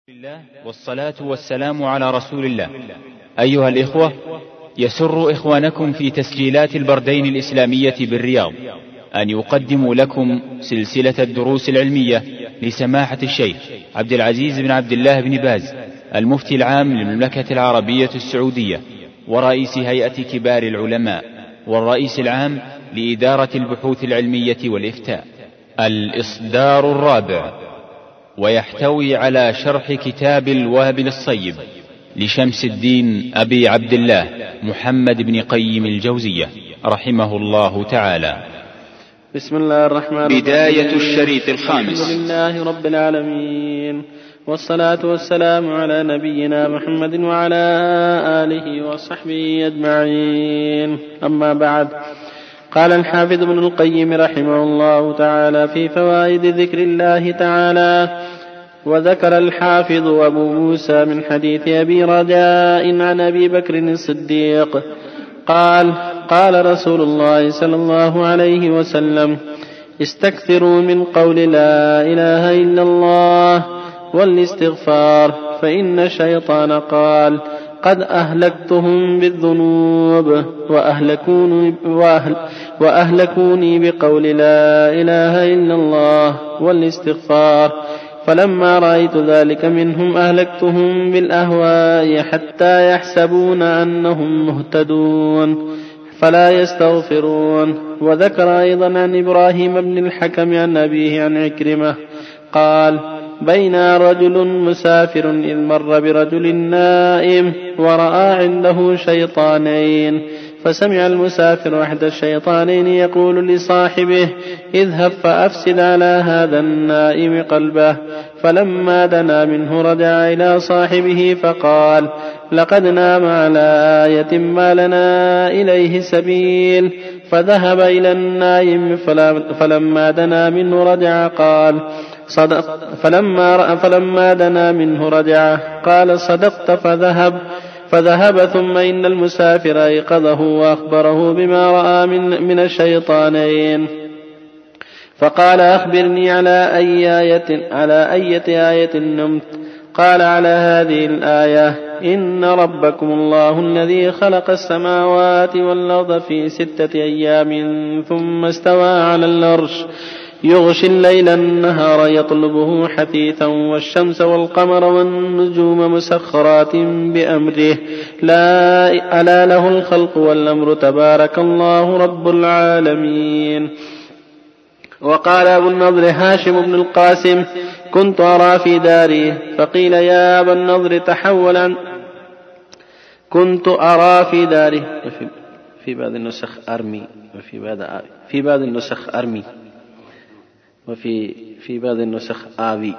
الله والصلاة والسلام على رسول الله. أيها الإخوة، يسر إخوانكم في تسجيلات البردين الإسلامية بالرياض أن يقدموا لكم سلسلة الدروس العلمية لسماحة الشيخ عبد العزيز بن عبد الله بن باز، المفتي العام للمملكة العربية السعودية ورئيس هيئة كبار العلماء والرئيس العام لإدارة البحوث العلمية والإفتاء. الإصدار الرابع، ويحتوي على شرح كتاب الوابل الصيب لشمس الدين أبي عبد الله محمد بن قيم الجوزية رحمه الله تعالى. بسم الله الرحمن الرحيم. بداية الشريط الخامس. الحمد لله رب العالمين، والصلاة والسلام على نبينا محمد وعلى آله وصحبه أجمعين، أما بعد. قال الحافظ ابن القيم رحمه الله تعالى في فوائد ذكر الله تعالى: وذكر الحافظ أبو موسى من حديث أبي رجاء عن أبي بكر الصديق قال: قال رسول الله صلى الله عليه وسلم: استكثروا من قول لا إله إلا الله والاستغفار، فإن الشيطان قال: قد أهلكتهم بالذنوب وأهلكوني بقول لا إله إلا الله والاستغفار، فلما رأيت ذلك منهم أهلكتهم بالأهواء حتى يحسبون أنهم مهتدون فلا يستغفرون. وذكر أيضا عن إبراهيم بن الحكم عن أبيه عن عكرمة قال: بين رجل مسافر إذ مر برجل نائم ورأى عنده شيطانين، فسمع المسافر أحد الشيطانين يقول لصاحبه: اذهب فأفسد على هذا النائم قلبه. فلما دنا منه رجع إلى صاحبه فقال: لقد نام على آية ما لنا إليه سبيل. فذهب إلى النائم فلما دنا منه رجع قال: فلما دنا منه رجع قال: صدقت. فذهب ثم إن المسافر أيقظه وأخبره بما رأى من الشيطانين، فقال: أخبرني على أية آية نمت؟ قال: على هذه الآية: إن ربكم الله الذي خلق السماوات والأرض في 6 أيام ثم استوى على العرش يغشي الليل النهار يطلبه حثيثا والشمس والقمر والنجوم مسخرات بأمره ألا له الخلق والأمر تبارك الله رب العالمين. وقال أبو النضر هاشم بن القاسم: كنت أرى في داري فقيل يا أبا النضر تحول عن كنت أرى في داري، في بعض النسخ أرمي، في بعض النسخ أرمي، وفي بعض النسخ آوي.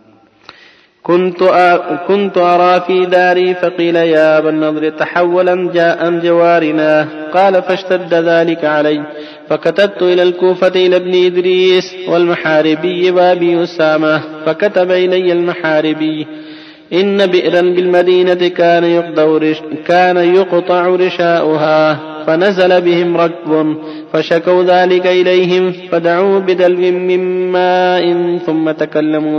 كنت أرى في داري فقيل يا أبا النضر تحول عن جوارنا. قال: فاشتد ذلك علي فكتبت إلى الكوفة إلى ابن إدريس والمحاربي وأبي أسامة، فكتب إلي المحاربي: إن بئرا بالمدينة كان يقطع رشاؤها، فنزل بهم ركب فشكوا ذلك إليهم، فدعوا بدلو من ماء ثم تكلموا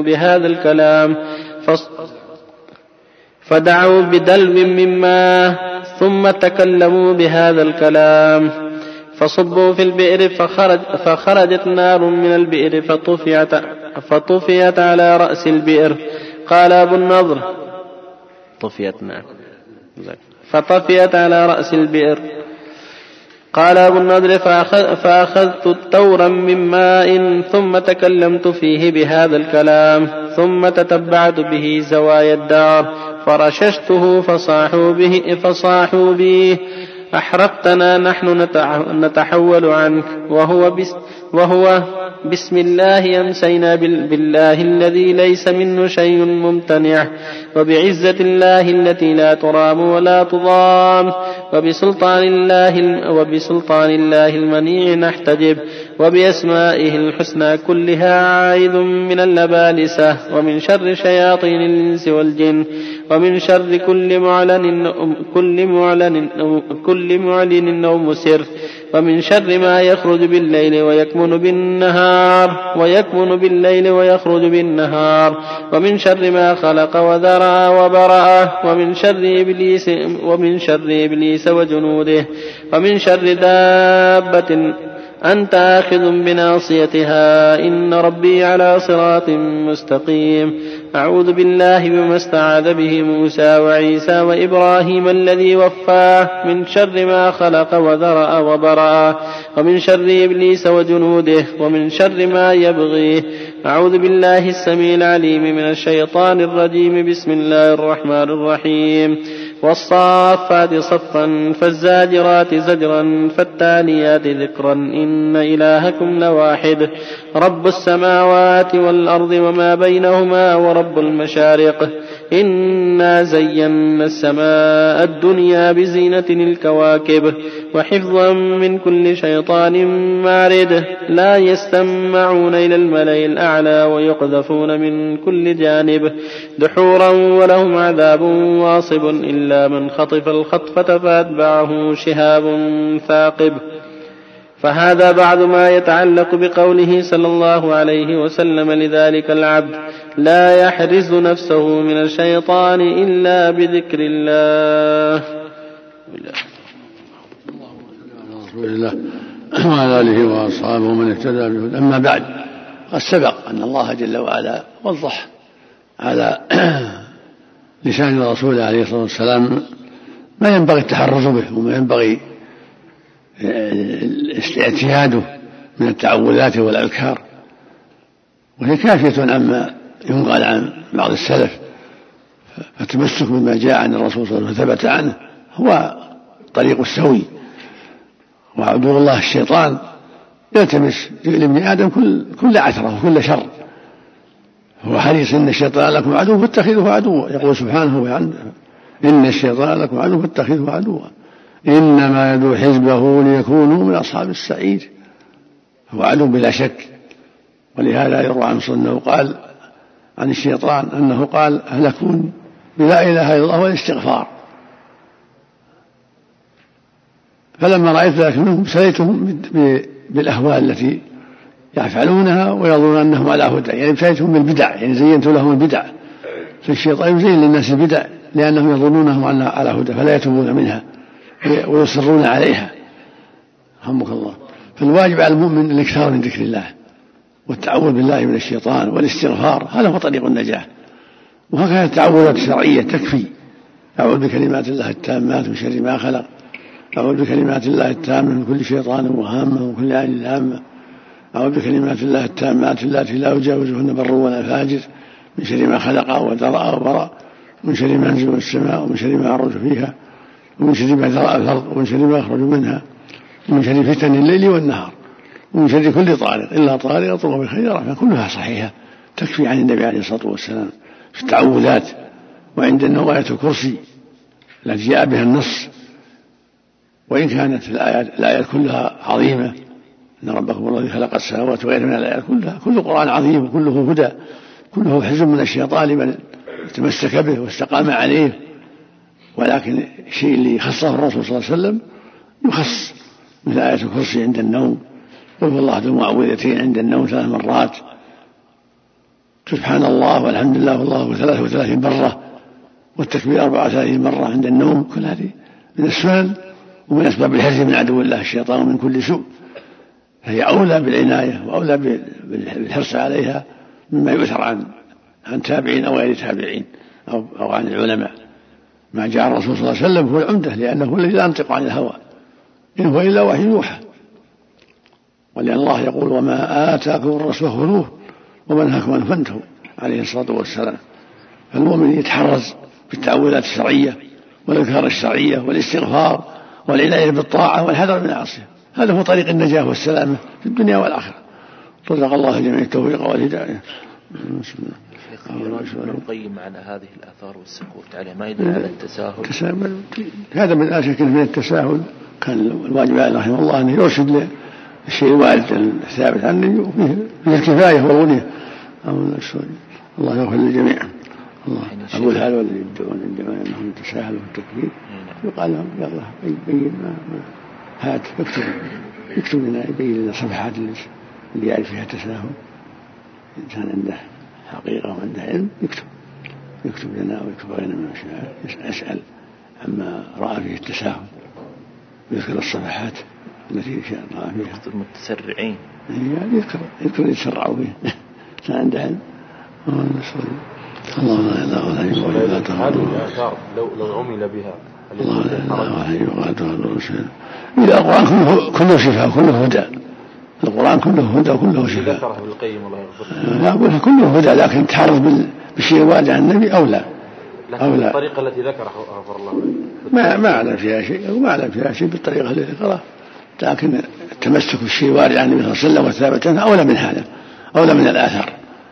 بهذا الكلام فصبوا في البئر، فخرجت نار من البئر فطفيت على رأس البئر. قال أبو النضر: فطفيت على رأس البئر. قال أبو النضر: فأخذت تورا من ماء ثم تكلمت فيه بهذا الكلام، ثم تتبعت به زوايا الدار فرششته فصاحوا به: أحرقتنا نحن نتحول عنك، وهو بسم الله أمسينا بالله الذي ليس منه شيء ممتنع، وبعزة الله التي لا ترام ولا تضام، وبسلطان الله المنيع نحتجب، وبأسمائه الحسنى كلها عائذ من اللبالسة، ومن شر شياطين الإنس والجن، ومن شر كل معلن أو مسر، ومن شر ما يخرج بالليل ويكمن ويخرج بالنهار ومن شر ما خلق وذرى وبرأ ومن شر إبليس وجنوده ومن شر دابة أنت آخذ بناصيتها إن ربي على صراط مستقيم. أعوذ بالله بما استعاذ به موسى وعيسى وإبراهيم الذي وفاه من شر ما خلق وذرأ وبرأ ومن شر إبليس وجنوده ومن شر ما يبغيه. أعوذ بالله السميع العليم من الشيطان الرجيم. بسم الله الرحمن الرحيم. والصافات صفا فالزاجرات زجرا فالتاليات ذكرا إن إلهكم لواحد رب السماوات والأرض وما بينهما ورب المشارق. إنا زينا السماء الدنيا بزينة الكواكب وحفظا من كل شيطان مارد لا يستمعون إلى الملأ الأعلى ويقذفون من كل جانب دحورا ولهم عذاب واصب إلا من خطف الخطفة فأتبعه شهاب ثاقب. فهذا بعض ما يتعلق بقوله صلى الله عليه وسلم لذلك العبد لا يحرز نفسه من الشيطان إلا بذكر الله. رسول الله وعلى آله وأصحابه من اهتدى به. أما بعد، قد سبق أن الله جل وعلا وضح على لسان الرسول عليه الصلاة والسلام ما ينبغي التحرز به وما ينبغي اعتياده من التعوذات والأذكار، وهي كافية عما ينقل عن بعض السلف. فالتمسك بما جاء عن الرسول صلى الله عليه وسلم وثبت عنه هو طريق السوي. وعدو الله الشيطان يلتمس لابن آدم كل عثرة وكل شر، هو حريص إن الشيطان لكم عدو فاتخذوه عدوا. يقول سبحانه إن الشيطان لكم عدو فاتخذوه عدوا إنما يدعو حزبه ليكونوا من أصحاب السعير. هو عدو بلا شك. ولهذا يروى عن أنه قال عن الشيطان أنه قال أهلكون بلا إله إلا الله والاستغفار. فلما رأيت ذلك منهم ابتليتهم بالأهواء التي يفعلونها ويظنون أنهم على هدى، يعني ابتليتهم بالبدع، يعني زينت لهم البدع. فالشيطان يزين للناس البدع لأنهم يظنونهم على هدى فلا يتوبون منها ويصرون عليها. رحمك الله. فالواجب على المؤمن الاكثار من ذكر الله والتعوذ بالله من الشيطان والاستغفار، هذا هو طريق النجاة. وهكذا التعوذات الشرعية تكفي. أعوذ بكلمات الله التامات من شر ما خلق، أعوذ بكلمات الله التامة من كل شيطان وهامة وكل عين هامة، أعوذ بكلمات الله التامات التي لا يجاوزهن بر ولا فاجر من شر ما خلق وذرأ وبرأ من شر ما ينزل من السماء ومن شر ما يعرج فيها ومن شر ما ذرأ الأرض ومن شر ما يخرج منها ومن شر فتن الليل والنهار ومن شر كل طارق إلا طارق يطرق بالخير. فكلها صحيحة تكفي عن النبي عليه الصلاة والسلام في التعوذات. وعند النوم آية الكرسي التي جاء بها النص، وإن كانت الآيات كلها عظيمة، إن ربكم الذي خلق السماوات وغير من الآيات كلها، كل القرآن عظيم وكله هدى، كله حزب من الشيطان لمن تمسك به واستقام عليه. ولكن الشيء اللي خصه الرسول صلى الله عليه وسلم يخص، مثل آية الكرسي عند النوم، قل هو الله المعوذتين عند النوم 3 مرات، سبحان الله والحمد لله والله 33 مرة، والتكبير 34 مرة عند النوم. كل هذه من السنن ومن أسباب الحرز من عدو الله الشيطان ومن كل سوء. فهي أولى بالعناية وأولى بالحرص عليها مما يؤثر عن تابعين أو غير تابعين أو عن العلماء. ما جاء الرسول صلى الله عليه وسلم هو العمدة، لأنه هو الذي لا ينطق عن الهوى إن هو إلا وحي يوحى. ولأن الله يقول وما آتاكم الرسول خذوه وما نهاكم عنه فانتهوا عليه الصلاة والسلام. فالمؤمن يتحرز بالتعوذات الشرعية والأذكار الشرعية والاستغفار والعناية بالطاعة والحذر من العصية. هذا هو طريق النجاة والسلامة في الدنيا والآخرة. رزق الله جميع التوفيق والهداية. ابن القيم على هذه الآثار والسكوت عليه ما يدل على التساهل. هذا من لا شك من التساهل. كان الواجب عليه رحمه الله أن يرشد للشيء الوارد الثابت عنه فيه الكفاية والغنية. الله يغفر للجميع. الله أقول هذا والذي يدعون عندما أنهم يتساهلوا في التكبير يقال لهم يلا بين ما هات يكتب لنا يبين لنا صفحات اللي يعرف فيها التساهل. الإنسان عنده حقيقة وعنده علم يكتب لنا ويكتب غيرنا من الشيء، يسأل عما رأى فيه التساهل ويذكر الصفحات التي شاء رأى فيها. المتسرعين يعني يذكر يتسرعوا به إنسان عنده علم. الله لا إله إلا هو هذه الآثار لو عمل بها الله لا إله إلا هو. إذا القرآن كله شفاء كله هدى، القرآن كله هدى وكله شفاء. ذكره ابن القيم الله يغفر لا أقولها كله هدى، لكن تحرص بالشيء الوارد عن النبي أو لا. لكن الطريقة التي ذكرها غفر الله ما أعلم فيها شيء وما أعلم فيها شيء بالطريقة التي ذكرها، لكن التمسك بالشيء الوارد عن النبي صلى الله عليه وسلم والثابت عنه أولى من هذا، أولى من الآثار.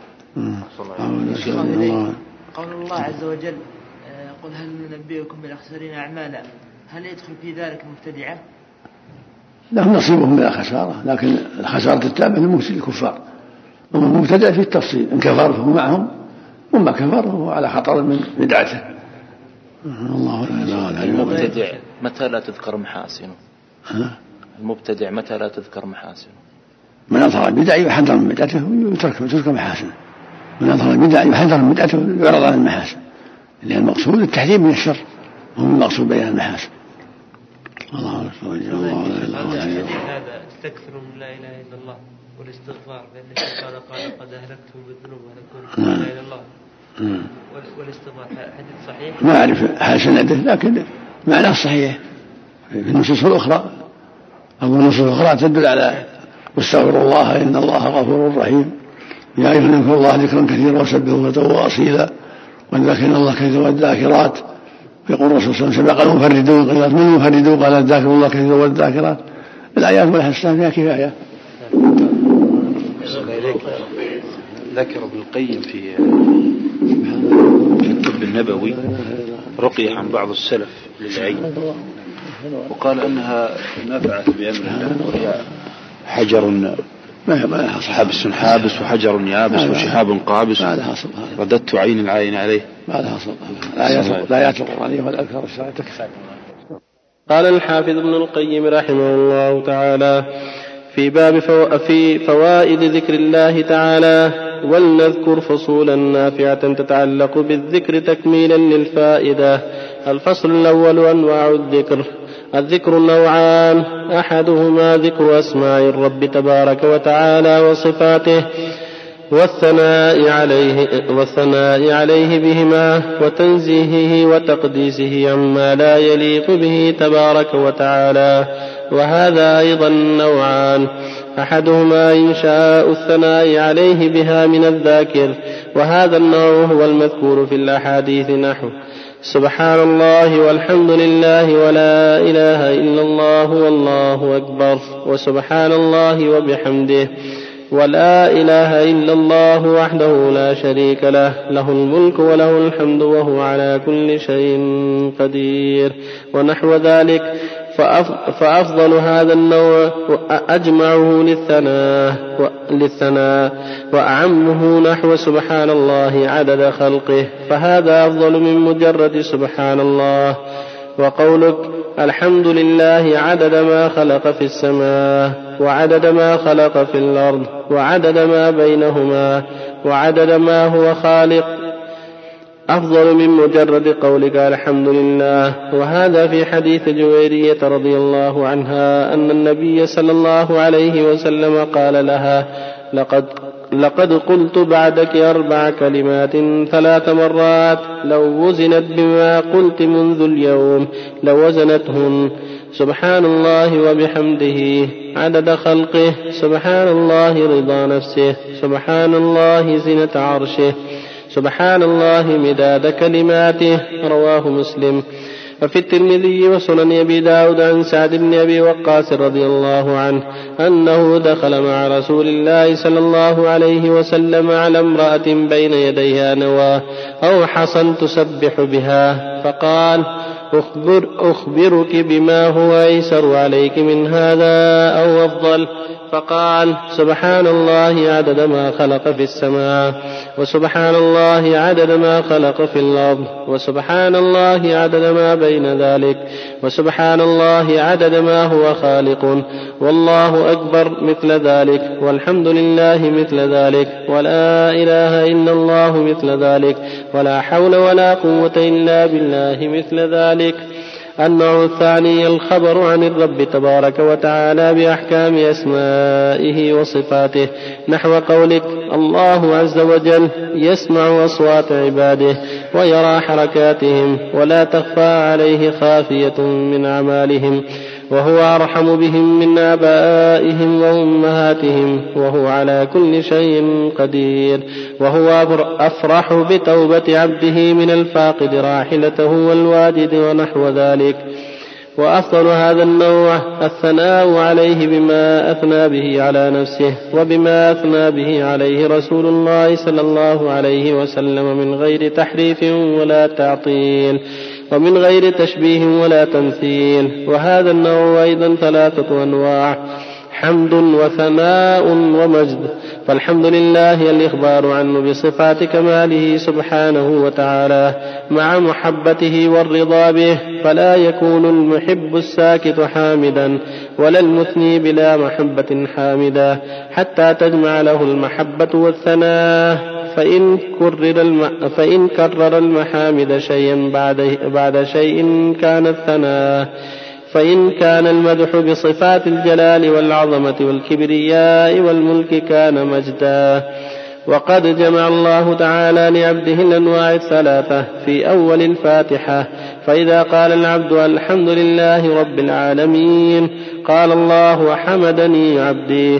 قول الله عز وجل قل هل ننبئكم بالأخسرين أعمالا، هل يدخل في ذلك المبتدعة؟ لهم نصيبهم من الخسارة، لكن الخسارة التامة للكفار، ومن المبتدع في التفصيل، إن كفر فهو معهم وما كفر فهو على خطر من بدعته. الله لا. المبتدع متى لا تذكر محاسنه؟ المبتدع متى لا تذكر محاسنه؟ من أظهر البدع يحذر من بدعته ويترك محاسنه، من أظهر البدع يحذر من بدعته ويعرض عن المحاسن، لأن المقصود التحذير من الشر وهو المقصود بيان المحاسن. الله أكبر. هذا تستكثر من لا إله إلا الله والاستغفار، لأن الشيطان قال قد أهلكتم بالذنوب ولكن لا إله إلا الله والاستغفار حديث صحيح؟ ما أعرف حال سنده، لكن معناه صحيح في النصوص الأخرى، أو النصوص الأخرى تدل على واستغفروا الله إن الله غفور رحيم، يا أيها الناس اذكروا الله ذكرا كثيرا وسبحوه بكرة وأصيلا والذاكرين الله كثيرا والذاكرات. يقول الرسول صلى الله عليه وسلم قال المفردون، قال من المفردون؟ قال الذاكر الله كثيرا والذاكرات. الآيات والحسنات فيها كفاية. ذكر ابن القيم في الطب النبوي رقية عن بعض السلف للعين، وقال أنها نفعت بأمر الله، وهي حجر حابس وحجر يابس وشهاب قابس رددت عين العين عليه. الآيات القرآنية والأذكار الشرعية تكفى. قال الحافظ ابن القيم رحمه الله تعالى في باب في فوائد ذكر الله تعالى، ولنذكر فصولا نافعة تتعلق بالذكر تكميلا للفائدة. الفصل الأول أنواع الذكر نوعان، أحدهما ذكر أسماء الرب تبارك وتعالى وصفاته والثناء عليه بهما وتنزيهه وتقديسه عما لا يليق به تبارك وتعالى، وهذا أيضا نوعان، أحدهما إنشاء الثناء عليه بها من الذاكر، وهذا النوع هو المذكور في الأحاديث نحو سبحان الله والحمد لله ولا إله إلا الله والله أكبر وسبحان الله وبحمده ولا إله إلا الله وحده لا شريك له، له الملك وله الحمد وهو على كل شيء قدير، ونحو ذلك. فأفضل هذا النوع أجمعه للثناء وأعمه نحو سبحان الله عدد خلقه، فهذا أفضل من مجرد سبحان الله. وقولك الحمد لله عدد ما خلق في السماء وعدد ما خلق في الأرض وعدد ما بينهما وعدد ما هو خالق أفضل من مجرد قولك الحمد لله. وهذا في حديث جويرية رضي الله عنها أن النبي صلى الله عليه وسلم قال لها لقد قلت بعدك 4 كلمات 3 مرات لو وزنت بما قلت منذ اليوم لوزنتهن سبحان الله وبحمده عدد خلقه، سبحان الله رضا نفسه، سبحان الله زنة عرشه، سبحان الله مداد كلماته. رواه مسلم. وفي الترمذي وسنن أبي داود عن سعد بن أبي وقاص رضي الله عنه أنه دخل مع رسول الله صلى الله عليه وسلم على امرأة بين يديها نواة أو حصى تسبح بها، فقال أخبرك بما هو أيسر عليك من هذا أو أفضل؟ فقال سبحان الله عدد ما خلق في السماء وسبحان الله عدد ما خلق في الأرض، وسبحان الله عدد ما بين ذلك، وسبحان الله عدد ما هو خالق، والله أكبر مثل ذلك، والحمد لله مثل ذلك، ولا إله إلا الله مثل ذلك، ولا حول ولا قوة إلا بالله مثل ذلك. النوع الثاني الخبر عن الرب تبارك وتعالى بأحكام أسمائه وصفاته، نحو قولك: الله عز وجل يسمع أصوات عباده ويرى حركاتهم ولا تخفى عليه خافية من أعمالهم، وهو أرحم بهم من آبائهم وأمهاتهم، وهو على كل شيء قدير، وهو أفرح بتوبة عبده من الفاقد راحلته والواجد ونحو ذلك. وأفضل هذا النوع الثناء عليه بما أثنى به على نفسه وبما أثنى به عليه رسول الله صلى الله عليه وسلم من غير تحريف ولا تعطيل، ومن غير تشبيه ولا تمثيل. وهذا النوع أيضا 3 أنواع: حمد وثناء ومجد. فالحمد لله الإخبار عنه بصفات كماله سبحانه وتعالى مع محبته والرضا به، فلا يكون المحب الساكت حامدا ولا المثني بلا محبة حامدا حتى تجمع له المحبة والثناء. فإن كرر المحامد شيئا بعد شيء كان الثناء، فإن كان المدح بصفات الجلال والعظمة والكبرياء والملك كان مجدا. وقد جمع الله تعالى لعبده الأنواع 3 في أول الفاتحة، فإذا قال العبد الحمد لله رب العالمين قال الله حمدني عبدي،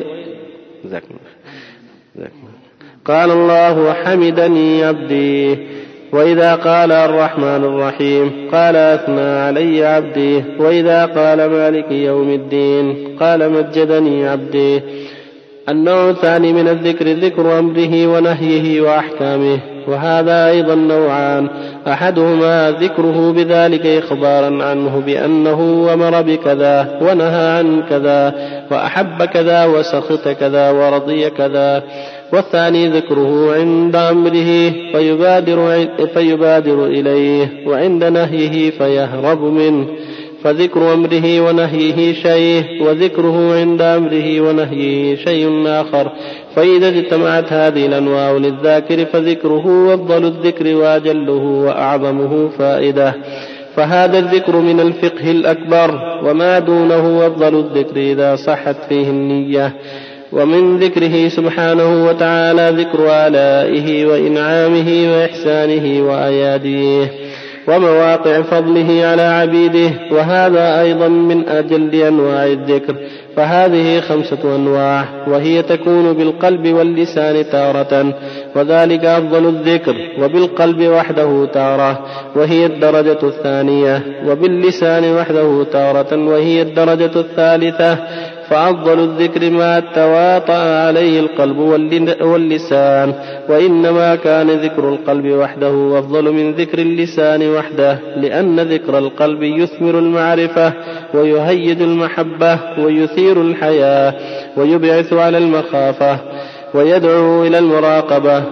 قال الله حمدني عبدي. وإذا قال الرحمن الرحيم قال أثنى علي عبدي. وإذا قال مالك يوم الدين قال مجدني عبدي. النوع الثاني من الذكر ذكر أمره ونهيه وأحكامه، وهذا أيضا نوعان: أحدهما ذكره بذلك إخبارا عنه بأنه أمر بكذا ونهى عن كذا وأحب كذا وسخط كذا ورضي كذا، والثاني ذكره عند أمره فيبادر إليه وعند نهيه فيهرب منه، فذكر أمره ونهيه شيء، وذكره عند أمره ونهيه شيء آخر. فإذا اجتمعت هذه الأنواع للذاكر فذكره أفضل الذكر وأجله وأعظمه فائدة، فهذا الذكر من الفقه الأكبر، وما دونه أفضل الذكر إذا صحت فيه النية. ومن ذكره سبحانه وتعالى ذكر آلائه وإنعامه وإحسانه وأياديه ومواقع فضله على عبيده، وهذا أيضا من أجل أنواع الذكر. فهذه 5 أنواع، وهي تكون بالقلب واللسان تارة، وذلك أفضل الذكر، وبالقلب وحده تارة وهي الدرجة الثانية، وباللسان وحده تارة وهي الدرجة الثالثة. فأفضل الذكر ما تواطأ عليه القلب واللسان، وإنما كان ذكر القلب وحده أفضل من ذكر اللسان وحده، لأن ذكر القلب يثمر المعرفة ويهيج المحبة ويثير الحياة ويبعث على المخافة ويدعو إلى المراقبة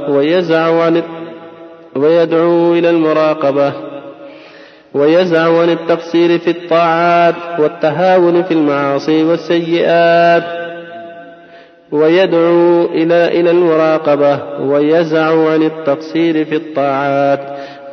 ويزع عن التقصير في الطاعات والتهاون في المعاصي والسيئات، ويدعو إلى المراقبة ويزع عن التقصير في الطاعات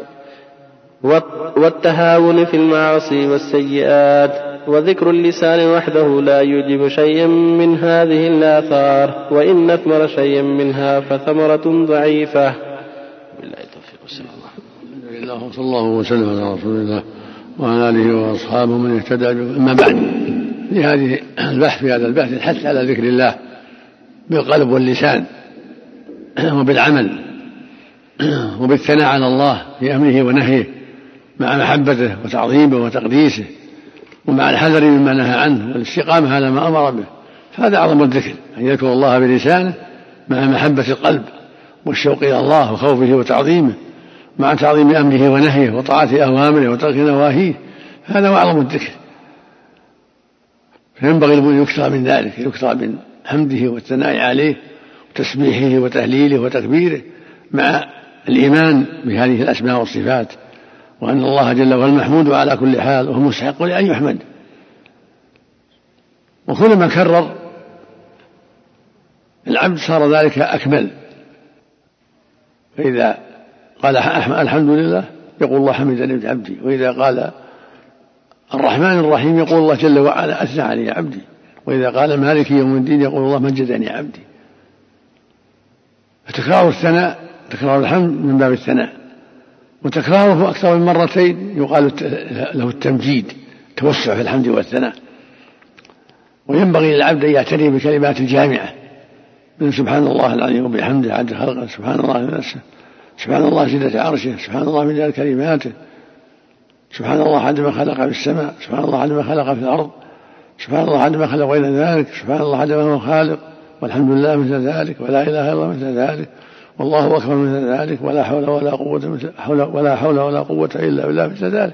والتهاون في المعاصي والسيئات. وذكر اللسان وحده لا يوجب شيئا من هذه الآثار، وإن أثمر شيئا منها فثمرة ضعيفة. بالله التوفيق والسلام. الحمد لله وصلى الله وسلم على رسول الله وعلى آله وأصحابه من اهتدى. أما بعد، في هذه البحث في هذا البحث الحث على ذكر الله بالقلب واللسان وبالعمل وبالثناء على الله في أمره ونهيه مع محبته وتعظيمه وتقديسه، ومع الحذر مما نهى عنه والاستقامة على ما أمر به. فهذا أعظم الذكر، أن يذكر الله بلسانه مع محبة القلب والشوق إلى الله وخوفه وتعظيمه، مع تعظيم أمره ونهيه وطاعة أوامره وترك نواهيه. هذا أعظم الذكر، فينبغي أن يكثر من ذلك، يكثر من حمده والثناء عليه وتسبيحه وتهليله وتكبيره مع الإيمان بهذه الأسماء والصفات، وأن الله جل وعلا المحمود على كل حال وهو مستحق لأن يحمد. وكلما كرر العبد صار ذلك أكمل. فإذا قال الحمد لله يقول الله حمدني عبدي، وإذا قال الرحمن الرحيم يقول الله جل وعلا أثنى علي عبدي، وإذا قال مالك يوم الدين يقول الله مجدني عبدي. فتكرار الثناء، تكرار الحمد من باب الثناء، وتكراره أكثر من مرتين يقال له التمجيد، توسع في الحمد والثناء. وينبغي للعبد أن يعتني بكلمات الجامعة من سبحان الله العظيم وبحمده عدد خلقه، سبحان الله نفسه، سبحان الله زينة عرشه، سبحان الله مداد كلماته، سبحان الله عدد ما خلق في السماء، سبحان الله عدد ما خلق في الأرض، سبحان الله عدد ما خلق غير ذلك، سبحان الله عدد ما هو خالق، والحمد لله مثل ذلك، ولا إله إلا الله مثل ذلك، والله أكبر مثل ذلك، ولا حول ولا قوة إلا بالله مثل ذلك.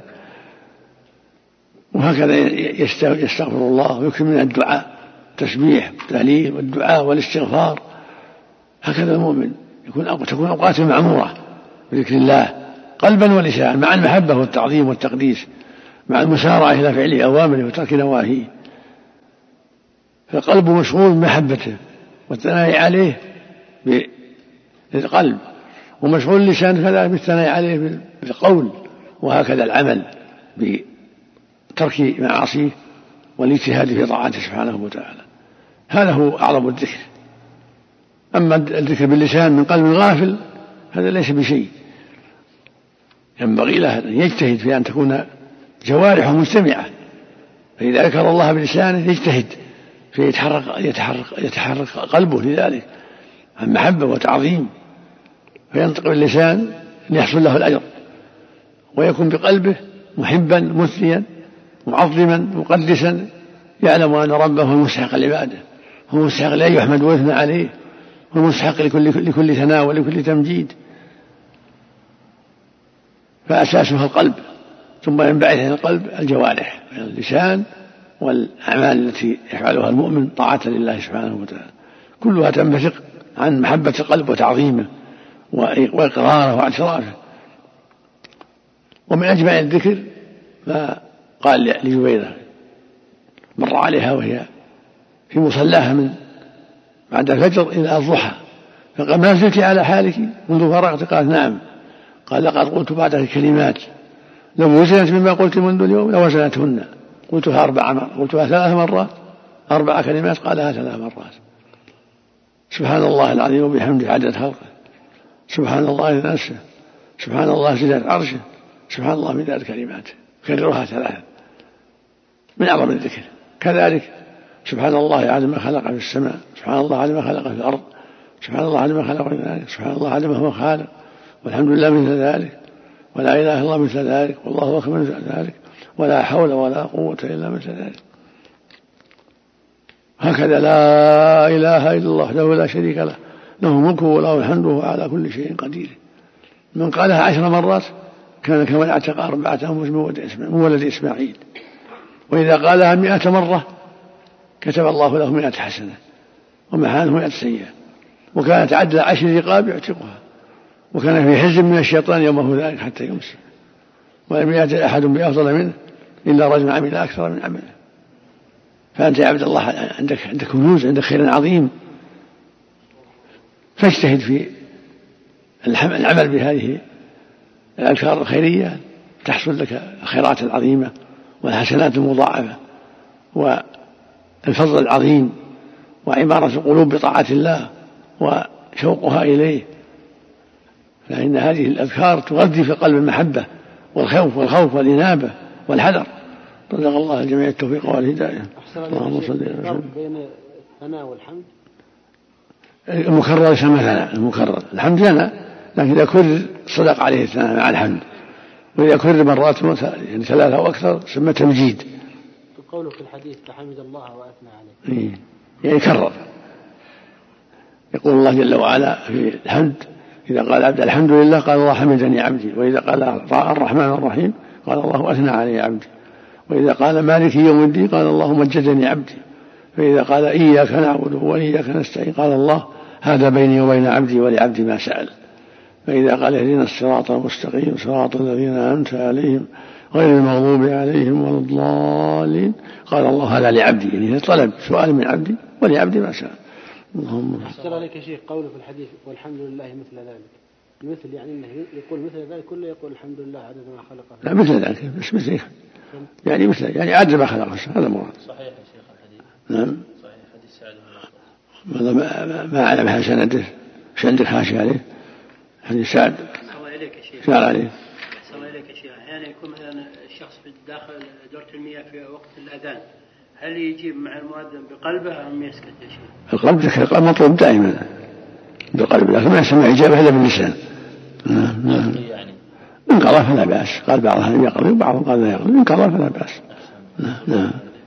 وهكذا يستغفر الله ويكثر من الدعاء، التسبيح والتهليل والدعاء والاستغفار. هكذا المؤمن تكون أوقاته معمورة بذكر الله قلبا ولسانا، مع المحبة والتعظيم والتقديس، مع المسارعة إلى فعل أوامره وترك نواهيه. فالقلب مشغول بمحبته والثناء عليه بالقلب، ومشغول اللسان كذلك بالثناء عليه بالقول، وهكذا العمل بترك معاصيه والاجتهاد في طاعته سبحانه وتعالى. هذا هو أعظم الذكر. أما الذكر باللسان من قلب غافل هذا ليس بشيء. ينبغي له أن يجتهد في أن تكون جوارحه مجتمعة، فإذا ذكر الله بلسانه يجتهد في يتحرك قلبه لذلك عن محبة وتعظيم، فينطق باللسان ليحصل له الأجر، ويكون بقلبه محبا مثنيا معظما مقدسا، يعلم أن ربه هو المستحق العبادة، هو المستحق لأن يحمد ويثنى عليه، هو المستحق لكل ثناء ولكل تمجيد. فأساسها القلب، ثم ينبعث عن القلب الجوارح من اللسان والأعمال التي يفعلها المؤمن طاعة لله سبحانه وتعالى، كلها تنبثق عن محبة القلب وتعظيمه وإقراره واعترافه. ومن أجمع الذكر ما قال لجبيرة مر عليها وهي في مصلاها من بعد الفجر إلى الضحى، فقال ما زلت على حالك منذ فرغت؟ قالت نعم. قال لقد قلت بعدك كلمات لو وزنت مما قلت منذ اليوم لوزنتهن، قلتها 4 مرات، قلتها 3 مرات، 4 كلمات قالها 3 مرات. سبحان الله العظيم وبحمده عدد خلقه، سبحان الله نفسه، سبحان الله زينة عرشه، سبحان الله مداد كلماته، كررها 3 من أعظم الذكر. كذلك سبحان الله عدد ما خلق في السماء، سبحان الله عدد ما خلق في الأرض، سبحان الله عدد ما خلق في ذلك، سبحان الله عدد ما هو خالق، والحمد لله مثل ذلك، ولا إله إلا الله مثل ذلك، والله أكبر مثل ذلك، ولا حول ولا قوة إلا مثل ذلك. هكذا لا إله إلا الله له لا شريك له، له الملك وله الحمد وهو على كل شيء قدير. من قالها 10 مرات كان كمن اعتق 4 أنفس من ولد إسماعيل. وإذا قالها 100 مرة كتب الله له 100 حسنة ومحى عنه 100 سيئة، وكانت عدد 10 رقاب يعتقها، وكان في حزب من الشيطان يومه ذلك حتى يمسي، ولم يأتي أحد بأفضل منه إلا رجل عمل أكثر من عمله. فأنت يا عبد الله عندك كنوز، عندك خير عظيم، فاجتهد في العمل بهذه الأذكار الخيرية تحصل لك الخيرات العظيمة والحسنات المضاعفة والفضل العظيم وعمارة القلوب بطاعة الله وشوقها إليه. فإن هذه الأذكار تغذي في قلب المحبة والخوف والإنابة والحذر. رزق الله الجميع التوفيق والهداية. اللهم صل وسلم. بين الثناء والحمد المكرر يسمى ثناء، المكرر الحمد لنا، لكن إذا كرر صدق عليه الثناء مع الحمد، وإذا كرر مرات يعني 3 أو أكثر سمى تمجيد. قوله في الحديث فحمد الله وأثنى عليه يعني كرر. يقول الله جل وعلا في الحمد إذا قال عبد الحمد لله قال الله حمدني عبدي، وإذا قال الرحمن الرحيم قال الله أثنى علي عبدي، وإذا قال مالك يوم الدين قال الله مجدني عبدي، فإذا قال إياك نعبد وإياك نستعين قال الله هذا بيني وبين عبدي ولعبدي ما سأل. فإذا قال اهدنا الصراط المستقيم صراط الذين أنعمت عليهم غير المغضوب عليهم ولا الضالين قال الله هذا لعبدي، يعني طلب سؤال من عبدي ولعبدي ما سأل. اللهم أحسن عليك يا شيخ قوله في الحديث والحمد لله مثل ذلك، مثل يعني أنه يقول مثل ذلك كله يقول الحمد لله عدد ما خلقه. لا مثل ذلك بس مثل يعني مثل يعني عدد ما خلقه هذا مراد. صحيح يا شيخ الحديث. نعم صحيح حديث سعد بن الله ما علم بها سنده مش عندك خاشي عليه حديث سعد شعر عليه. أحسن الله إليك يا شيخ. أحيانا يكون مثلا الشخص في داخل دورة المياه في وقت الأذان، هل يجيب مع المؤذن بقلبه أم يسكت يا شيخ؟ القلب ذكر مطلوب دائما بالقلب، لكن ما يسمع إجابة إلا باللسان. يعني إن قضى فلا بأس، قال بعضها لم يقضي وبعضهم قال لا يقضي، إن قضى فلا بأس. نعم.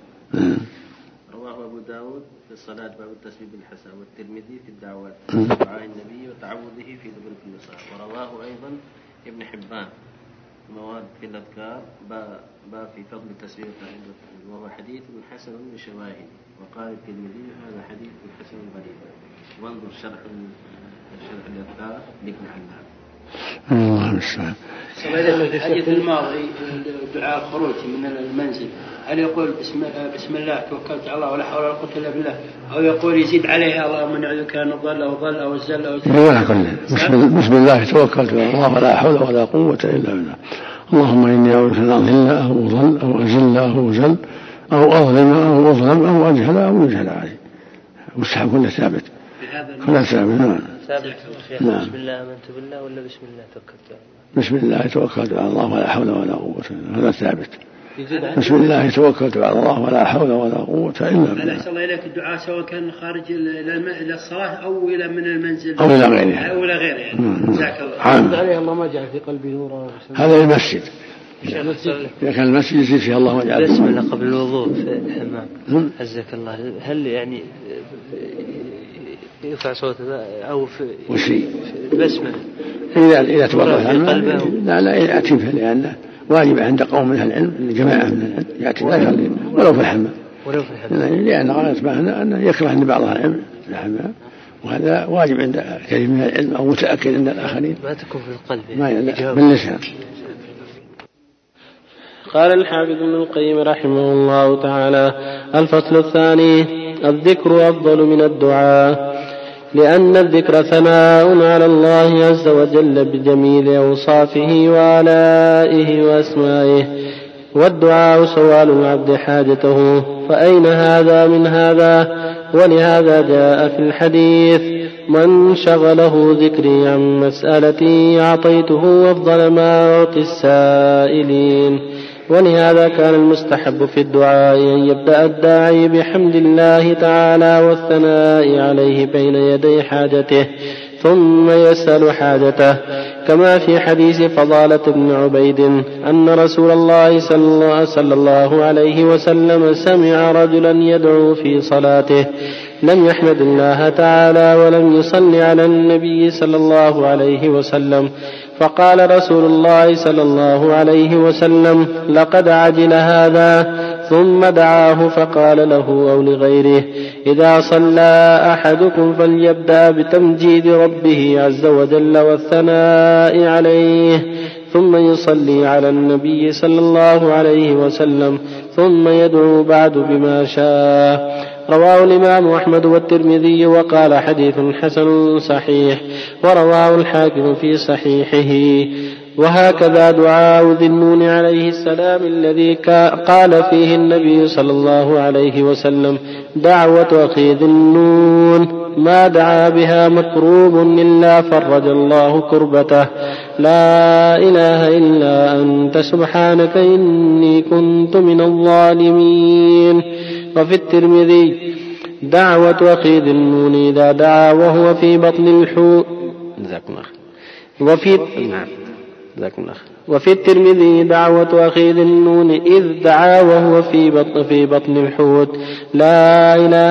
رواه أبو داود في الصلاة باب التسبيح بالحسن، والترمذي في الدعوات دعاء النبي وتعوذه في دبر النساء، ورواه أيضا ابن حبان مواد في الأذكار باب في فضل التسبيح وهو حديث حسن بشواهد، وقال الترمذي هذا حديث حسن غريب. وانظر شرح الأذكار لابن حبان. الله المستعان. الحديث الماضي دعاء الخروج من المنزل، هل يقول بسم الله توكلت على الله ولا حول ولا قوة إلا بالله، أو يقول يزيد عليها اللهم نعوذ بك أن نضل أو ضل أو الزل أو بسم الله توكلت على الله ولا حول ولا قوة إلا بالله. اللهم إني أعوذ بك أن أضل أو أضل أو أزل أو أزل أو أظلم أو أظلم أو أجهل أو يجهل علي. مستحب كله ثابت. كله ثابت. نعم. نعم. بسم الله آمنت بالله ولا بسم الله توكلت على الله؟ بسم الله توكلت على الله ولا حول ولا قوة إلا هذا ثابت. بسم الله توكلت على الله ولا حول ولا قوة إلا بالله. أحسن الله إليك الدعاء سواء كان خارج إلى الصلاة أو إلى من المنزل أو إلى غيرها أو إلى غيره يعني. جزاك الله. الحمد عليه الله ما جعل في قلبي نورا. هذا المسجد. إذا كان المسجد يزيد فيه الله وجعل. بسم الله قبل الوضوء في الحمام. عزك الله. هل يعني يرفع صوته أو في بسمة إذا توضأ لا يأتي به، لأنه واجب عند قوم من العلم جماعة من العلم يأتي لا يصلي ولو في الحمام، لأن غاية ما أنه يكره أن بعض العلم في الحمام، وهذا واجب عند كثير من العلم أو متأكد عند الآخرين ما تكون في القلب ما باللسان. قال الحافظ ابن القيم رحمه الله تعالى: الفصل الثاني: الذكر أفضل من الدعاء، لأن الذكر ثناء على الله عز وجل بجميل أوصافه وآلائه وأسمائه، والدعاء سؤال العبد حاجته، فأين هذا من هذا؟ ولهذا جاء في الحديث: من شغله ذكري عن مسألتي أعطيته أفضل ما أعطي السائلين. ولهذا كان المستحب في الدعاء أن يبدأ الداعي بحمد الله تعالى والثناء عليه بين يدي حاجته، ثم يسأل حاجته، كما في حديث فضالة بن عبيد أن رسول الله صلى الله عليه وسلم سمع رجلا يدعو في صلاته لم يحمد الله تعالى ولم يصل على النبي صلى الله عليه وسلم، فقال رسول الله صلى الله عليه وسلم: لقد عجل هذا، ثم دعاه فقال له أو لغيره: إذا صلى أحدكم فليبدأ بتمجيد ربه عز وجل والثناء عليه، ثم يصلي على النبي صلى الله عليه وسلم، ثم يدعو بعد بما شاء. رواه الإمام أحمد والترمذي وقال حديث حسن صحيح، ورواه الحاكم في صحيحه. وهكذا دعاء ذي النون عليه السلام الذي قال فيه النبي صلى الله عليه وسلم: دعوة أخي ذي النون ما دعا بها مكروب إلا فرج الله كربته، لا إله إلا أنت سبحانك إني كنت من الظالمين. وفي الترمذي: دعوة أخي ذي النون إذا دعا وهو في بطن الحوت. وفي الترمذي: دعوة أخي ذي النون إذ دعا وهو في بطن الحوت، لا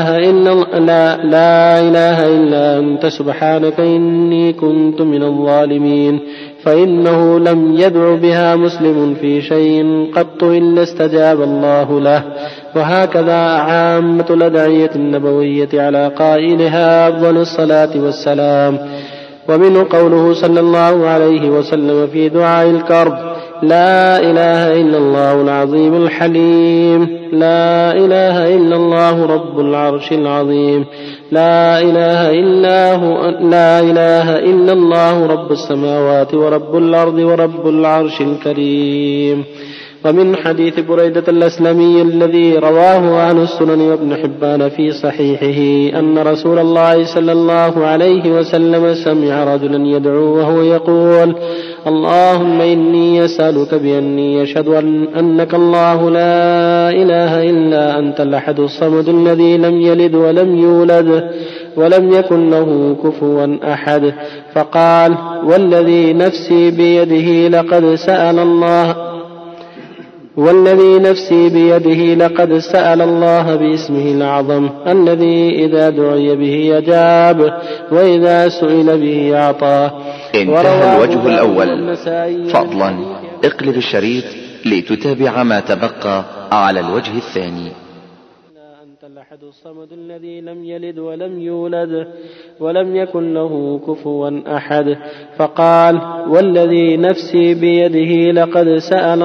إله إلا أنت سبحانك إني كنت من الظالمين، فإنه لم يدع بها مسلم في شيء قط إلا استجاب الله له. وهكذا عامة الأدعية النبوية على قائلها أفضل الصلاة والسلام. ومنه قوله صلى الله عليه وسلم في دعاء الكرب: لا إله إلا الله العظيم الحليم، لا إله إلا الله رب العرش العظيم، لا إله إلا الله رب السماوات ورب الأرض ورب العرش الكريم. ومن حديث بريدة الأسلمي الذي رواه أهل السنن وابن حبان في صحيحه أن رسول الله صلى الله عليه وسلم سمع رجلا يدعو وهو يقول: اللهم إني أسألك بأني أشهد أنك الله لا إله إلا أنت الأحد الصمد الذي لم يلد ولم يولد ولم يكن له كفوا أحد. فقال: والذي نفسي بيده لقد سأل الله باسمه الأعظم الذي إذا دعي به أجاب وإذا سئل به أعطاه. انتهى الوجه الأول. فضلا اقلب الشريط لتتابع ما تبقى على الوجه الثاني. أنت الأحد الصمد الذي لم يلد ولم يولد ولم يكن له كفوا أحد. فقال: والذي نفسي بيده لقد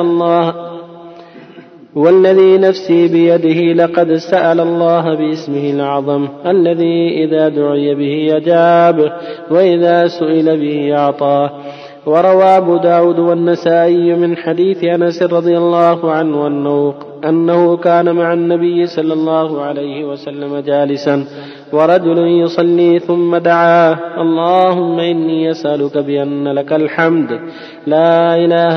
سأل الله باسمه الأعظم الذي إذا دعي به أجاب وإذا سئل به أعطاه. وروى أبو داود والنسائي من حديث أنس رضي الله عنه أنه كان مع النبي صلى الله عليه وسلم جالسا ورجل يصلي ثم دعا: اللهم إني أسألك بأن لك الحمد لا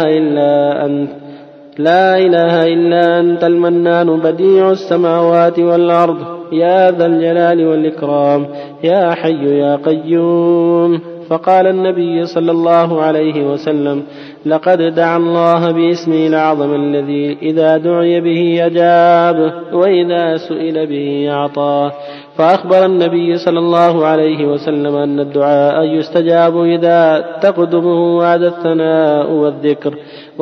إله إلا أنت المنان بديع السماوات والأرض يا ذا الجلال والإكرام يا حي يا قيوم. فقال النبي صلى الله عليه وسلم: لقد دعا الله باسمه الأعظم الذي إذا دعي به أجاب وإذا سئل به أعطاه. فأخبر النبي صلى الله عليه وسلم أن الدعاء يستجاب إذا تقدمه هذا الثناء والذكر،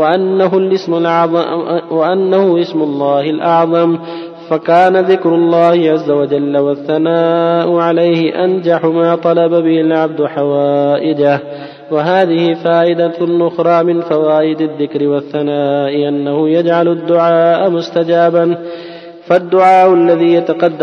وأنه اسم الله الأعظم، فكان ذكر الله عز وجل والثناء عليه أنجح ما طلب به العبد حوائجه. وهذه فائدة أخرى من فوائد الذكر والثناء أنه يجعل الدعاء مستجابا. فالدعاء الذي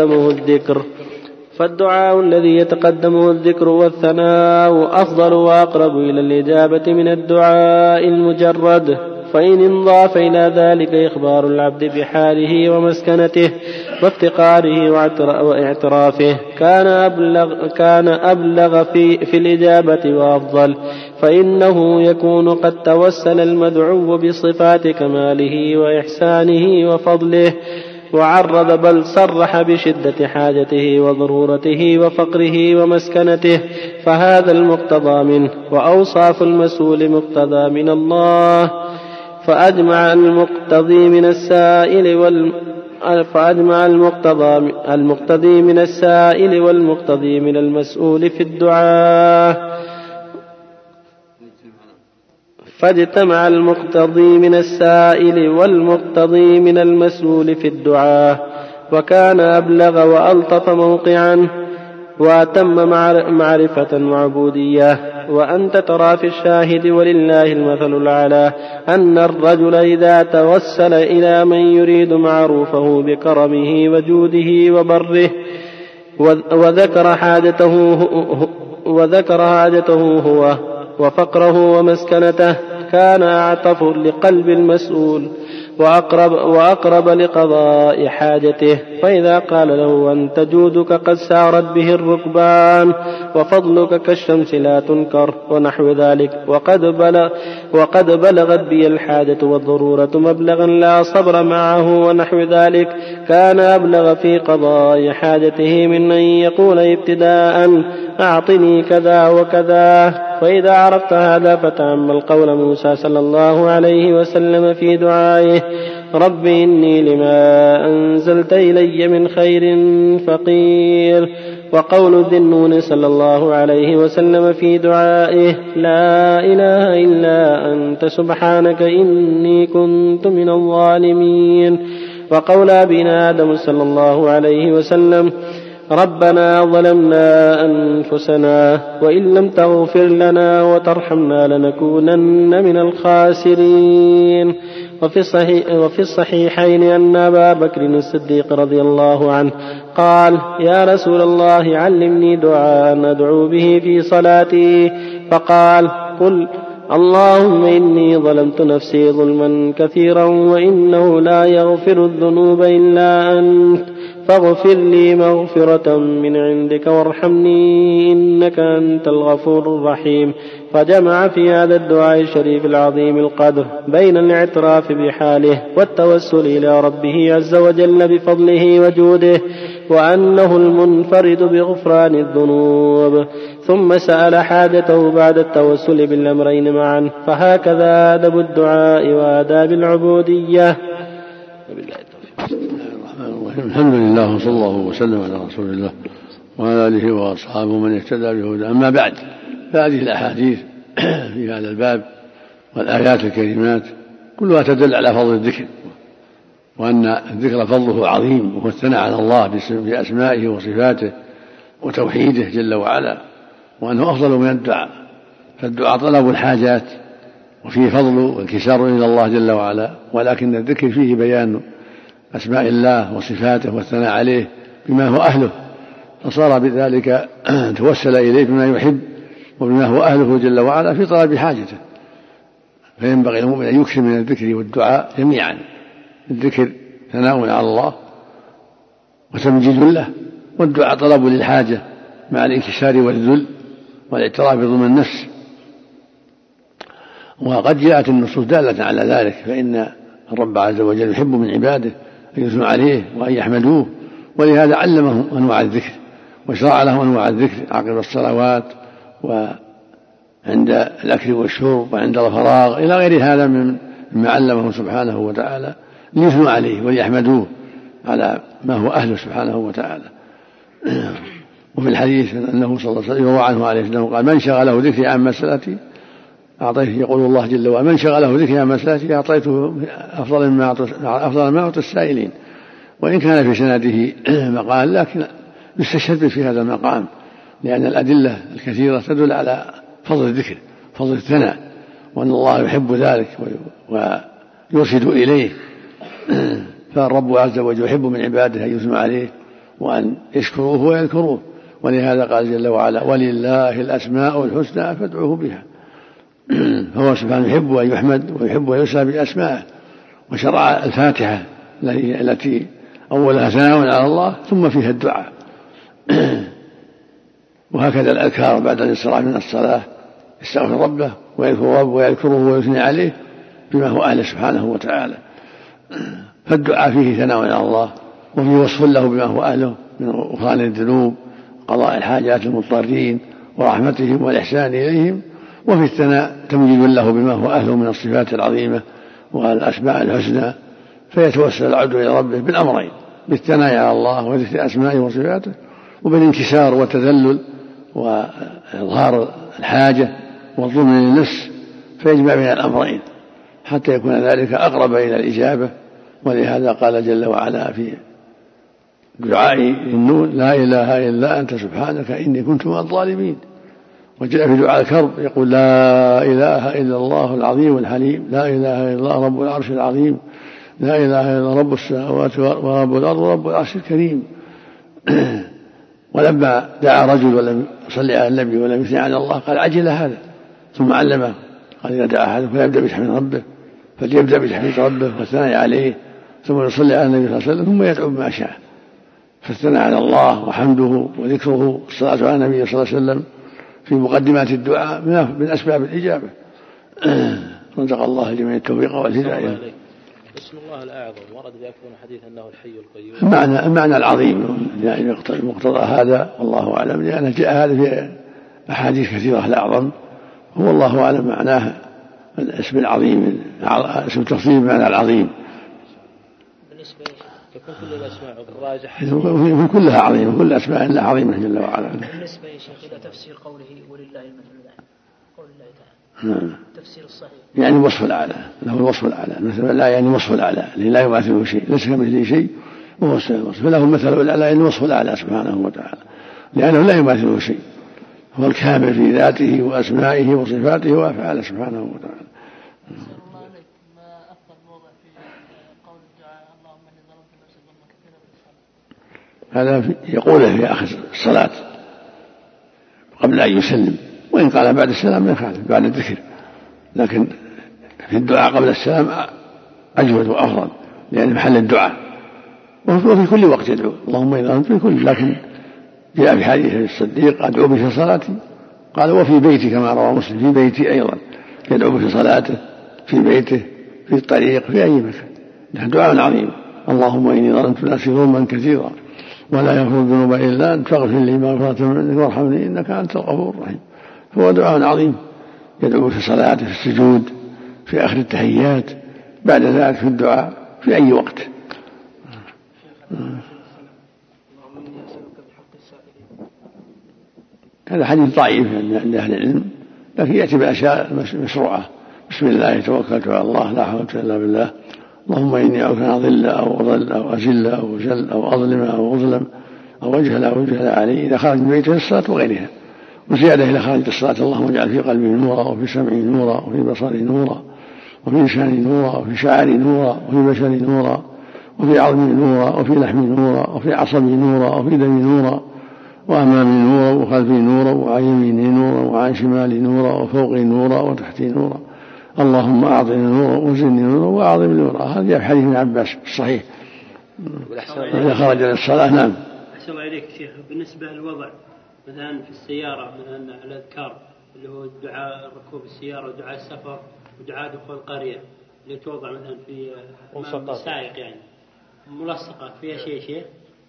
يتقدمه الذكر والثناء أفضل وأقرب إلى الإجابة من الدعاء المجرد. فإن انضاف إلى ذلك إخبار العبد بحاله ومسكنته وافتقاره واعترافه كان أبلغ في الإجابة وأفضل، فإنه يكون قد توسل المدعو بصفات كماله وإحسانه وفضله وعرض بل صرح بشدة حاجته وضرورته وفقره ومسكنته، فهذا المقتضى منه. وأوصاف المسؤول مقتضى من الله، فأجمع المقتضي من السائل والمقتضي من المسؤول في الدعاء، فاجتمع المقتضي من السائل والمقتضي من المسؤول في الدعاء، وكان أبلغ وألطف موقعا وأتم معرفة وعبودية. وأنت ترى في الشاهد ولله المثل الأعلى أن الرجل إذا توسل إلى من يريد معروفه بكرمه وجوده وبره وذكر حاجته هو وفقره ومسكنته، كان أعطف لقلب المسؤول وأقرب لقضاء حاجته. فإذا قال له: أنت جودك قد سارت به الركبان وفضلك كالشمس لا تنكر ونحو ذلك، وقد بلغت بي الحاجة والضرورة مبلغا لا صبر معه ونحو ذلك، كان أبلغ في قضاء حاجته من أن يقول ابتداء: أعطني كذا وكذا. فإذا عرفت هذا فتأمل قول موسى صلى الله عليه وسلم في دعائه: رب إني لما أنزلت إلي من خير فقير. وقول ذي النون صلى الله عليه وسلم في دعائه: لا إله إلا أنت سبحانك إني كنت من الظالمين. وقول أبينا آدم صلى الله عليه وسلم: ربنا ظلمنا أنفسنا وإن لم تغفر لنا وترحمنا لنكونن من الخاسرين. وفي الصحيحين أن أبا بكر الصديق رضي الله عنه قال يا رسول الله علمني دعاء أدعو به في صلاتي، فقال قل اللهم إني ظلمت نفسي ظلما كثيرا وإنه لا يغفر الذنوب إلا أنت فاغفر لي مغفرة من عندك وارحمني إنك أنت الغفور الرحيم. فجمع في هذا الدعاء الشريف العظيم القدر بين الاعتراف بحاله والتوسل إلى ربه عز وجل بفضله وجوده وأنه المنفرد بغفران الذنوب، ثم سأل حاجته بعد التوسل بالأمرين معا. فهكذا أدب الدعاء وآداب العبودية. الحمد لله وصلى الله وسلم على رسول الله وعلى آله وأصحابه من اهتدى بهداه. أما بعد، فهذه الأحاديث في هذا الباب والآيات الكريمات كلها تدل على فضل الذكر، وأن الذكر فضله عظيم، وهو الثناء على الله بأسمائه وصفاته وتوحيده جل وعلا، وأنه أفضل من الدعاء. فالدعاء طلب الحاجات وفيه فضل والكسار إلى الله جل وعلا، ولكن الذكر فيه بيان أسماء الله وصفاته والثناء عليه بما هو أهله، فصار بذلك توسل إليه بما يحب وبما هو أهله جل وعلا في طلب حاجته. فينبغي المؤمن أن يكثر من الذكر والدعاء جميعا. الذكر ثناء على الله وتمجيد له، والدعاء طلب للحاجة مع الانكسار والذل والاعتراف بظلم النفس. وقد جاءت النصوص دالة على ذلك، فإن الرب عز وجل يحب من عباده أن يثنوا عليه وأن يحمدوه، ولهذا علمهم أنواع الذكر وشرع لهم أنواع الذكر عقب الصلوات وعند الأكل والشرب وعند الفراغ إلى غير هذا مما علمهم سبحانه وتعالى ليثنوا عليه وليحمدوه على ما هو أهله سبحانه وتعالى. وفي الحديث أنه صلى الله عليه وسلم يروى عنه عليه السلام قال من شغله ذكري عن مسألتي أعطيته، يقول الله جل وعلا من شغله ذكري عن مسألتي أعطيته أفضل ما أعطي السائلين. وإن كان في سنده مقال لكن يستشهد في هذا المقام، لأن الأدلة الكثيرة تدل على فضل الذكر، فضل الثناء، وأن الله يحب ذلك ويرشد إليه. فالرب عز وجل يحب من عباده أن يثنوا عليه وأن يشكروه ويذكروه، ولهذا قال جل وعلا ولله الأسماء الحسنى فادعوه بها. فهو سبحانه يحب أن يحمد ويحب أن يسأل بأسمائه، وشرع الفاتحة التي أولها ثناء على الله ثم فيها الدعاء. وهكذا الأذكار بعد الانصراف من الصلاة يستغفر ربه ويذكر ربه ويذكره ويثني عليه بما هو أهله سبحانه وتعالى. فالدعاء فيه ثناء على الله وفيه وصف له بما هو أهله من غفران الذنوب وقضاء الحاجات المضطرين ورحمتهم والإحسان إليهم، وفي الثناء تمجيد له بما هو أهله من الصفات العظيمة والأسماء الحسنى. فيتوسل العبد إلى ربه بالأمرين، بالثناء على الله وذكر أسمائه وصفاته، وبالانكسار والتذلل وإظهار الحاجة والظلم للنفس، فيجمع بين الأمرين حتى يكون ذلك أقرب إلى الإجابة. ولهذا قال جل وعلا في دعاء النون لا إله إلا أنت سبحانك إني كنت من الظالمين. وجاء في دعاء الكرب يقول لا إله إلا الله العظيم الحليم، لا إله إلا الله رب العرش العظيم، لا إله إلا رب السماوات ورب الأرض ورب العرش الكريم. ولما دعا رجل ولم يصلي على النبي ولم يثني على الله قال عجل هذا، ثم علمه قال إذا دعا أحدكم فليبدأ بتحميد ربه، فليبدأ بتحميد ربه والثناء عليه، ثم يصلي على النبي صلى الله عليه وسلم ثم يدعو بما شاء. فالثناء على الله وحمده وذكره والصلاة على النبي صلى الله عليه وسلم في مقدمات الدعاء من أسباب الإجابة. رزق الله جميع التوفيق والهداية. اسم الله الأعظم ورد بأكثر من حديث أنه الحي القيوم. المعنى العظيم يعني مقتضى هذا والله أعلم، لأنه جاء هذا في أحاديث كثيرة الأعظم، هو الله أعلم معناه الاسم العظيم، اسم التفضيل بمعنى العظيم. بالنسبة تكون كل الأسماء الراجحة يكون كلها عظيمة، كل أسماء الله عظيمة جل وعلا. بالنسبة يا شيخ إلى تفسير قوله ولله المثل الأعلى، قول الله تعالى تفسير الصحيح يعني الوصف الأعلى، له الوصف الأعلى، مثل لا يعني الوصف الأعلى لا يماثله شيء، ليس كمثله شيء وهو السميع البصير، فله المثل الأعلى يعني الوصف الأعلى سبحانه وتعالى، لأنه لا يماثله شيء، هو الكامل في ذاته وأسمائه وصفاته وأفعاله سبحانه وتعالى. هذا يقوله في آخر الصلاة قبل أن يسلم، وإن قال بعد السلام لا يخالف بعد الذكر، لكن في الدعاء قبل السلام أجود وأفضل لأن محل الدعاء، وفي كل وقت يدعو اللهم إذا أنت في كل، لكن جاء في حديث الصديق أدعو في صلاتي، قال وفي بيتي كما روى مسلم في بيتي أيضا، يدعو في صلاته في بيته في الطريق في أي مكان، دعاء عظيم. اللهم إني ظلمت نفسي ظلما كثيرا ولا يغفر الذنوب إلا أنت فاغفر لي مغفرة من عندك وارحمني إنك أنت الغفور الرحيم. هو دعاء عظيم يدعو في صلاته في السجود في آخر التحيات، بعد ذلك في الدعاء في أي وقت. هذا حديث ضعيف عند أهل العلم، لكن يأتي بأشياء مشروعة. بسم الله توكلت على الله لا حول إلا بالله، اللهم إني أعوذ أن أضل أو أضل أو أزل أو أجل أو أظلم أو أظلم أو أجهل أو أجهل علي إذا خرج من بيته الصلاة وغيرها. وزيادة إلى خارج الصلاة اللهم اجعل في قلبي نورا وفي سمعي نورا وفي بصري نورا وفي لساني نورا وفي شعري نورا وفي بشري نورا وفي عظمي نورا وفي لحمي نورا وفي عصبي نورا وفي دمي نورا وأمامي نورا وخلفي نورا وعن يميني نورا وعن شمالي نورا وفوقي نورا وتحتي نورا، اللهم أعطني نورا وزدني نورا وأعظم نورا. هذا في حديث ابن عباس الصحيح إذا خرج للصلاة. نعم. أحسن الله إليك شيخ، بالنسبة للوضع مثلا في السيارة مثلا الأذكار اللي هو دعاء ركوب السيارة ودعاء السفر ودعاء دخول القرية اللي توضع مثلا في السائق يعني ملصقة فيها شيء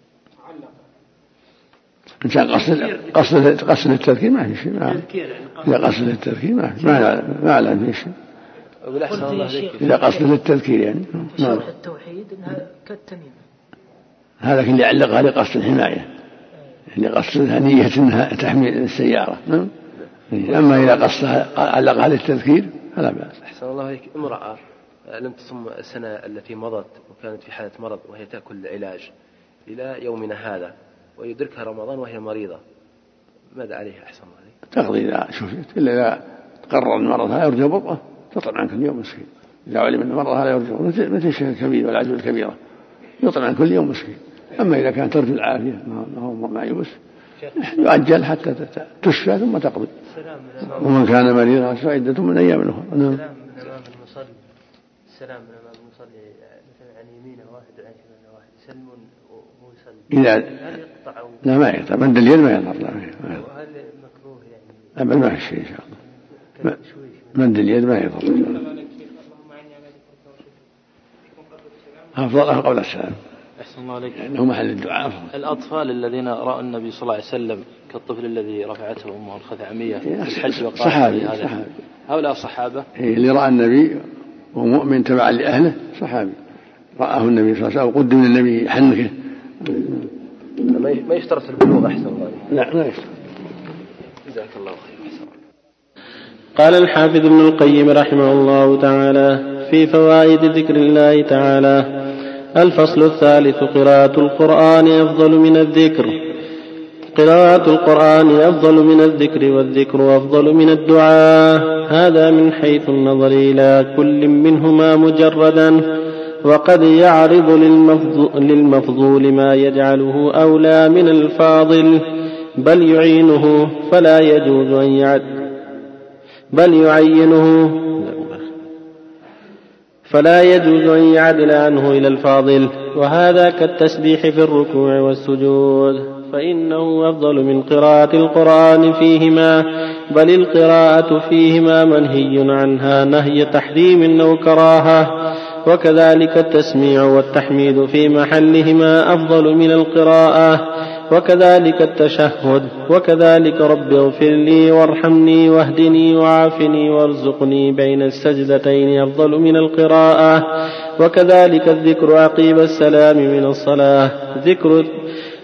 إن كان قصد التذكير ما في شيء، إذا قصد التذكير ما أعلم في شيء، إذا قصد التذكير يعني شرح التوحيد إنها كالتميم، هذا اللي يعلقها لقصد الحماية، اللي قصدها نية إنها تحمي السيارة. أما إذا قصدها علقها للتذكير فلا بأس. أحسن الله عليك، امرأة لم تصم السنة التي مضت وكانت في حالة مرض وهي تأكل العلاج إلى يومنا هذا ويدركها رمضان وهي مريضة، ماذا عليها أحسن الله عليك؟ تقضي إذا شفت، إلا إذا قرر المرض لا يرجى بطءه تطعم عن كل يوم مسكين، إذا علم أن المرض لا يرجى مثل الشيخ الكبير والعجوز الكبيرة يطعم عن كل يوم مسكين. أما إذا كان ترجو العافية ما يبس يؤجل حتى تشفى ثم تقضي. ومن كان مريضا فعدة من أيام أخرى. السلام من أمام المصلي، السلام من أمام المصلي مثلا عن يمينه واحد وعن شماله واحد يسلمون وهو يصلي، هل يقطع؟ لا ما يقطع، مد اليد ما يضر. وهل مكروه يعني؟ أبدا ما في شيء إن شاء الله، مد اليد ما يضر. أفضل قبل السلام. أحسن الله عليك. لأنه محل الدعاء. الأطفال الذين رأوا النبي صلى الله عليه وسلم كالطفل الذي رفعته أمه الخثعمية في الحج وقال صحابي. هؤلاء صحابة. اللي رأى النبي ومؤمن تبعا لأهله صحابي، رآه النبي صلى الله عليه وسلم وقدم للنبي حنكه. ما يشترط البلوغ أحسن الله عليك. لا ما يشترط. جزاك الله خير. قال الحافظ ابن القيم رحمه الله تعالى في فوائد ذكر الله تعالى: الفصل الثالث: قراءة القرآن أفضل من الذكر. قراءة القرآن أفضل من الذكر، والذكر أفضل من الدعاء، هذا من حيث النظر إلى كل منهما مجردا، وقد يعرض للمفضول ما يجعله أولى من الفاضل، بل يعينه فلا يجوز أن يعدل عنه إلى الفاضل، وهذا كالتسبيح في الركوع والسجود، فإنه أفضل من قراءة القرآن فيهما، بل القراءة فيهما منهي عنها نهي تحريم أو كراهة، وكذلك التسميع والتحميد في محلهما أفضل من القراءة، وكذلك التشهد، وكذلك رب اغفر لي وارحمني واهدني وعافني وارزقني بين السجدتين أفضل من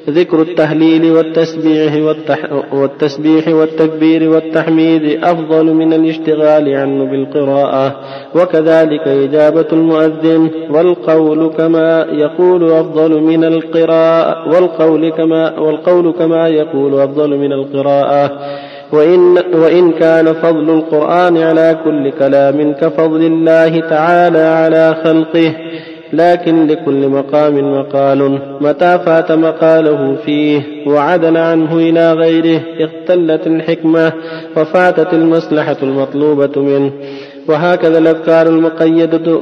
ذكر التهليل والتسبيح والتكبير والتحميد أفضل من الاشتغال عنه بالقراءة، وكذلك إجابة المؤذن، والقول كما يقول أفضل من القراءة، والقول كما يقول أفضل من القراءة. وإن كان فضل القرآن على كل كلام كفضل الله تعالى على خلقه، لكن لكل مقام مقال، متى فات مقاله فيه وعدل عنه إلى غيره اختلت الحكمة وفاتت المصلحة المطلوبة منه. وهكذا الأذكار المقيدة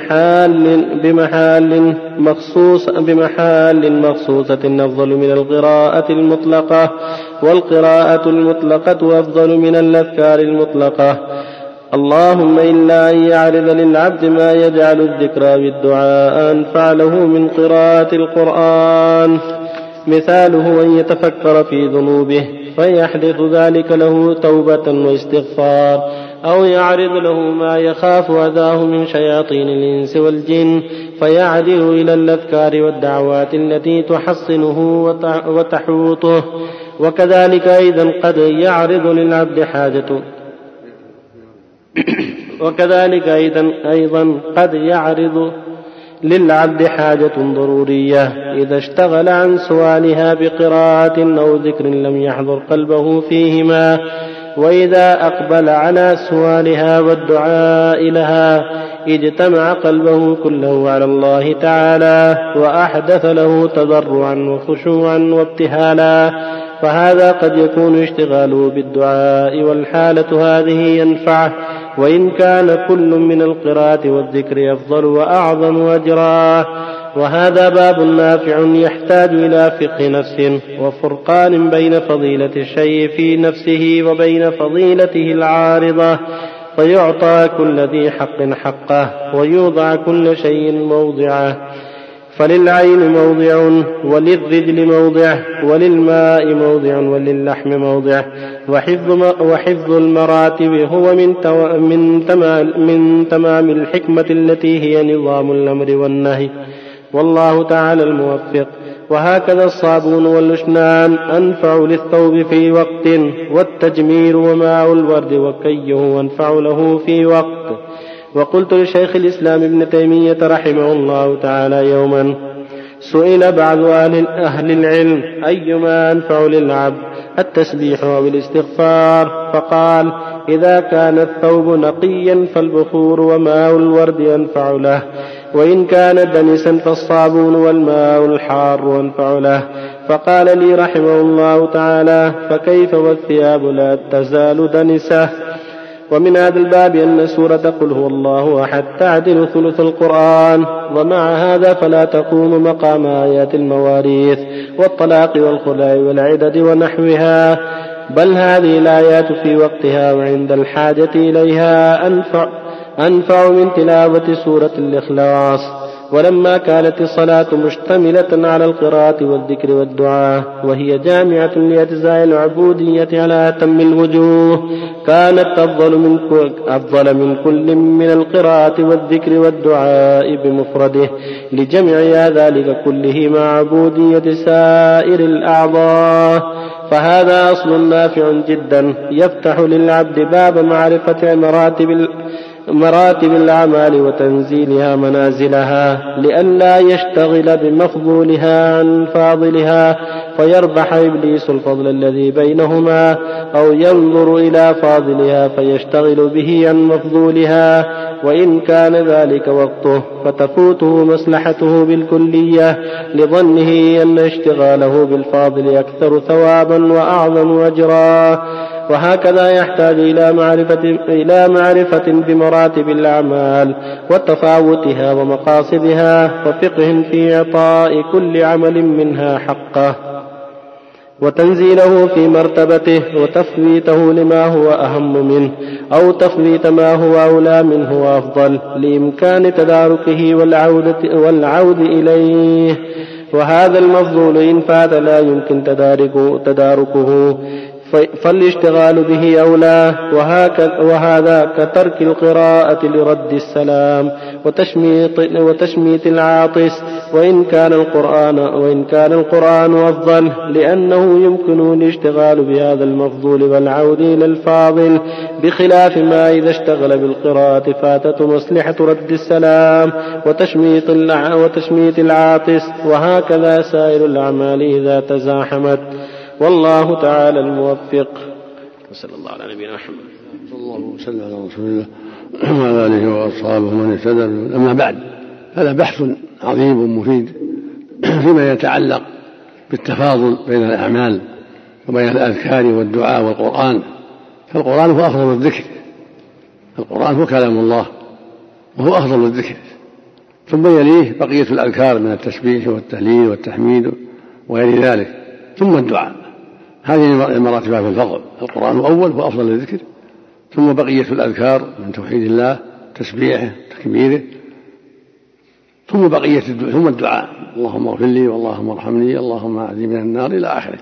بمحال مخصوصة أفضل من القراءة المطلقة، والقراءة المطلقة أفضل من الأذكار المطلقة. اللهم إلا أن يعرض للعبد ما يجعل الذكر بالدعاء أنفع له من قراءة القرآن، مثاله أن يتفكر في ذنوبه فيحدث ذلك له توبة واستغفار، أو يعرض له ما يخاف أذاه من شياطين الإنس والجن فيعدل إلى الأذكار والدعوات التي تحصنه وتحوطه. وكذلك أيضا قد يعرض للعبد حاجته قد يعرض للعبد حاجة ضرورية إذا اشتغل عن سؤالها بقراءة أو ذكر لم يحضر قلبه فيهما، وإذا أقبل على سؤالها والدعاء لها اجتمع قلبه كله على الله تعالى وأحدث له تضرعا وخشوعا وابتهالا، فهذا قد يكون اشتغاله بالدعاء، والحالة هذه ينفعه، وإن كان كل من القراءة والذكر أفضل وأعظم أجرا. وهذا باب نافع يحتاج إلى فقه نفس وفرقان بين فضيلة الشيء في نفسه وبين فضيلته العارضة، فيعطى كل ذي حق حقه ويوضع كل شيء موضعه. فللعين موضع، وللرجل موضع، وللماء موضع، وللحم موضع. وحفظ المراتب هو من تمام الحكمة التي هي نظام الأمر والنهي، والله تعالى الموفق. وهكذا الصابون والأشنان أنفع للثوب في وقت، والتجمير وماء الورد وكيه أنفع له في وقت. وقلت لشيخ الإسلام ابن تيمية رحمه الله تعالى يوما: سئل بعض أهل العلم أيما أنفع للعبد، التسبيح أو الاستغفار؟ فقال: إذا كان الثوب نقيا فالبخور وماء الورد أنفع له، وإن كان دنسا فالصابون والماء الحار أنفع له. فقال لي رحمه الله تعالى: فكيف والثياب لا تزال دنسة؟ ومن هذا الباب أن سورة قل هو الله أحد تعدل ثلث القرآن، ومع هذا فلا تقوم مقام آيات المواريث والطلاق والخلاء والعدد ونحوها، بل هذه الآيات في وقتها وعند الحاجة إليها أنفع من تلاوة سورة الإخلاص. ولما كانت الصلاة مشتملة على القراءة والذكر والدعاء، وهي جامعة لأجزاء العبودية على أتم الوجوه، كانت أفضل من كل من القراءة والذكر والدعاء بمفرده، لجمع ذلك كله مع عبودية سائر الأعضاء. فهذا أصل نافع جدا يفتح للعبد باب معرفة مراتب الأعمال وتنزيلها منازلها، لئلا يشتغل بمفضولها عن فاضلها فيربح إبليس الفضل الذي بينهما، أو ينظر إلى فاضلها فيشتغل به عن مفضولها، وإن كان ذلك وقته فتفوته مصلحته بالكلية، لظنه أن اشتغاله بالفاضل أكثر ثوابا وأعظم أجرا. وهكذا يحتاج إلى معرفة بمراتب الأعمال وتفاوتها ومقاصدها، وفقه في إعطاء كل عمل منها حقه، وتنزيله في مرتبته، وتفويته لما هو أهم منه، أو تفويت ما هو أولى منه وأفضل، لإمكان تداركه والعود إليه. وهذا المفضول إن فات لا يمكن تداركه، فالاشتغال به أولى. وهذا كترك القراءة لرد السلام، وتشميت العاطس، وإن كان القرآن أفضل، لأنه يمكن الاشتغال بهذا المفضول والعود إلى الفاضل، بخلاف ما إذا اشتغل بالقراءة فاتته مصلحة رد السلام وتشميت العاطس، وهكذا سائر الأعمال إذا تزاحمت. والله تعالى الموفق. وصلى الله على نبينا محمد. صلى الله وسلم على رسول الله وعلى آله وأصحابه ومن اهتدى. أما بعد، هذا بحث عظيم مفيد فيما يتعلق بالتفاضل بين الأعمال وبين الأذكار والدعاء والقرآن. فالقرآن هو أفضل الذكر، القرآن هو كلام الله وهو أفضل الذكر، ثم يليه بقية الأذكار من التسبيح والتهليل والتحميد وغير ذلك، ثم الدعاء. هذه المراتب في الفضل. القرآن أول هو أفضل الذكر، ثم بقية الأذكار من توحيد الله، تسبيحه، تكبيره، ثم بقية ثم الدعاء، اللهم اغفر لي واللهم ارحمني اللهم أعذني من النار إلى آخره.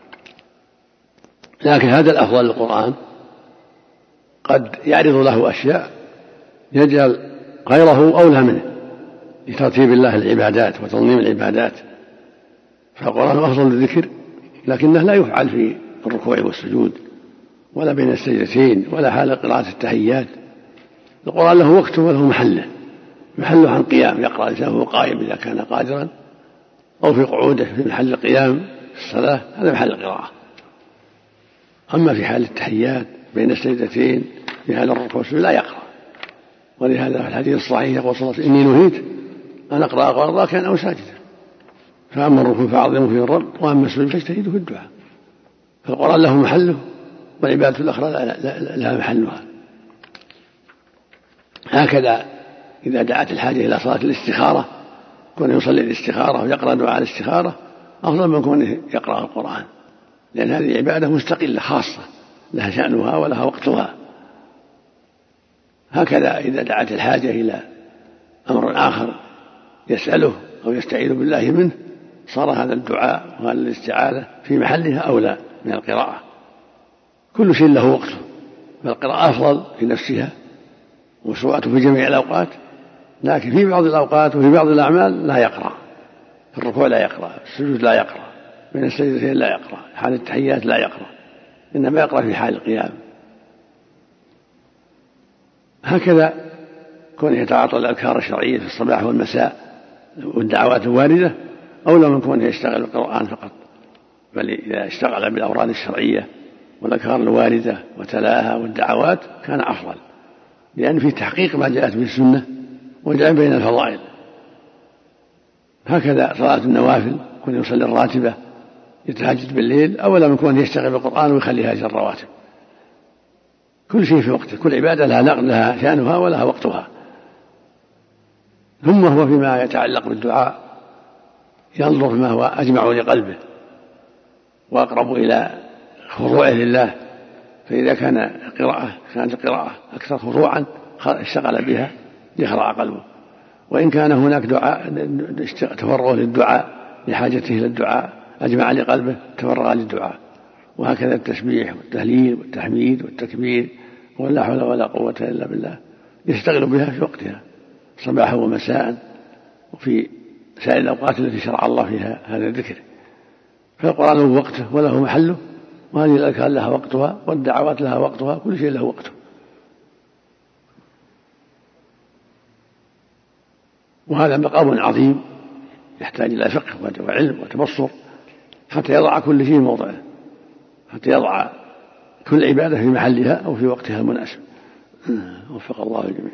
لكن هذا الأفضل للقرآن قد يعرض له أشياء يجعل غيره أولى منه لترتيب الله العبادات وتنظيم العبادات. فالقرآن أفضل الذكر، لكنه لا يفعل في الركوع والسجود ولا بين السجدتين ولا حال قراءة التحيات. القرآن له وقته وله محله عن قيام، يقرأ لسانه قائم إذا كان قادرا، أو في قعوده في محل القيام في الصلاة، هذا محل القراءة. أما في حال التحيات بين السجدتين في حال الركوع والسجود لا يقرأ. ولهذا في الحديث الصحيح يقول صلى الله عليه وسلم: إني نهيت أن أقرأ قرآن راكعا أو ساجدا، فأما الركوع فأعظموا فيه الرب، وأما السجود فاجتهدوا في الدعاء. فالقرآن له محله والعبادة الأخرى لها محلها. هكذا إذا دعت الحاجة إلى صلاة الاستخارة، كون يصلي الاستخارة ويقرأ دعاء الاستخارة أفضل من كونه يقرأ القرآن، لأن هذه عبادة مستقلة خاصة لها شأنها ولها وقتها. هكذا إذا دعت الحاجة إلى أمر آخر يسأله أو يستعيذ بالله منه، صار هذا الدعاء وهذا الاستعاذة في محلها أولى من القراءة. كل شيء له وقته، فالقراءة أفضل في نفسها وسواءته في جميع الأوقات، لكن في بعض الأوقات وفي بعض الأعمال لا يقرأ. في الركوع لا يقرأ، السجود لا يقرأ، بين السجدتين لا يقرأ، حال التحيات لا يقرأ، إنما يقرأ في حال القيام. هكذا كونه يتعاطى الأذكار الشرعية في الصباح والمساء والدعوات الواردة أولى من كونه يشتغل بالقرآن فقط، بل إذا اشتغل بالأوراد الشرعية والأذكار الواردة وتلاها والدعوات كان أفضل، لأن في تحقيق ما جاءت به السنة وجمع بين الفضائل. هكذا صلاة النوافل، كون يصلي الراتبة يتهجد بالليل أولا من كونه يشتغل بالقرآن ويخليها أجر الرواتب. كل شيء في وقته، كل عبادة لها شأنها ولها وقتها. ثم هو فيما يتعلق بالدعاء ينظر ما هو أجمع لقلبه وأقرب إلى خضوعه لله، فإذا كانت القراءة أكثر خضوعا اشتغل بها يخضع قلبه، وإن كان هناك دعاء تفرغ للدعاء لحاجته إلى الدعاء أجمع لقلبه تفرغ للدعاء. وهكذا التسبيح والتهليل والتحميد والتكبير ولا حول ولا قوة إلا بالله يشتغل بها في وقتها صباحا ومساء وفي سائر الأوقات التي شرع الله فيها هذا الذكر. فالقرآن له وقته وله محله، وهذه الأذكار لها وقتها والدعوات لها وقتها، كل شيء له وقته. وهذا مقام عظيم يحتاج إلى فقه وعلم وتبصر حتى يضع كل شيء موضعه، حتى يضع كل عبادة في محلها أو في وقتها المناسب. وفق الله الجميع.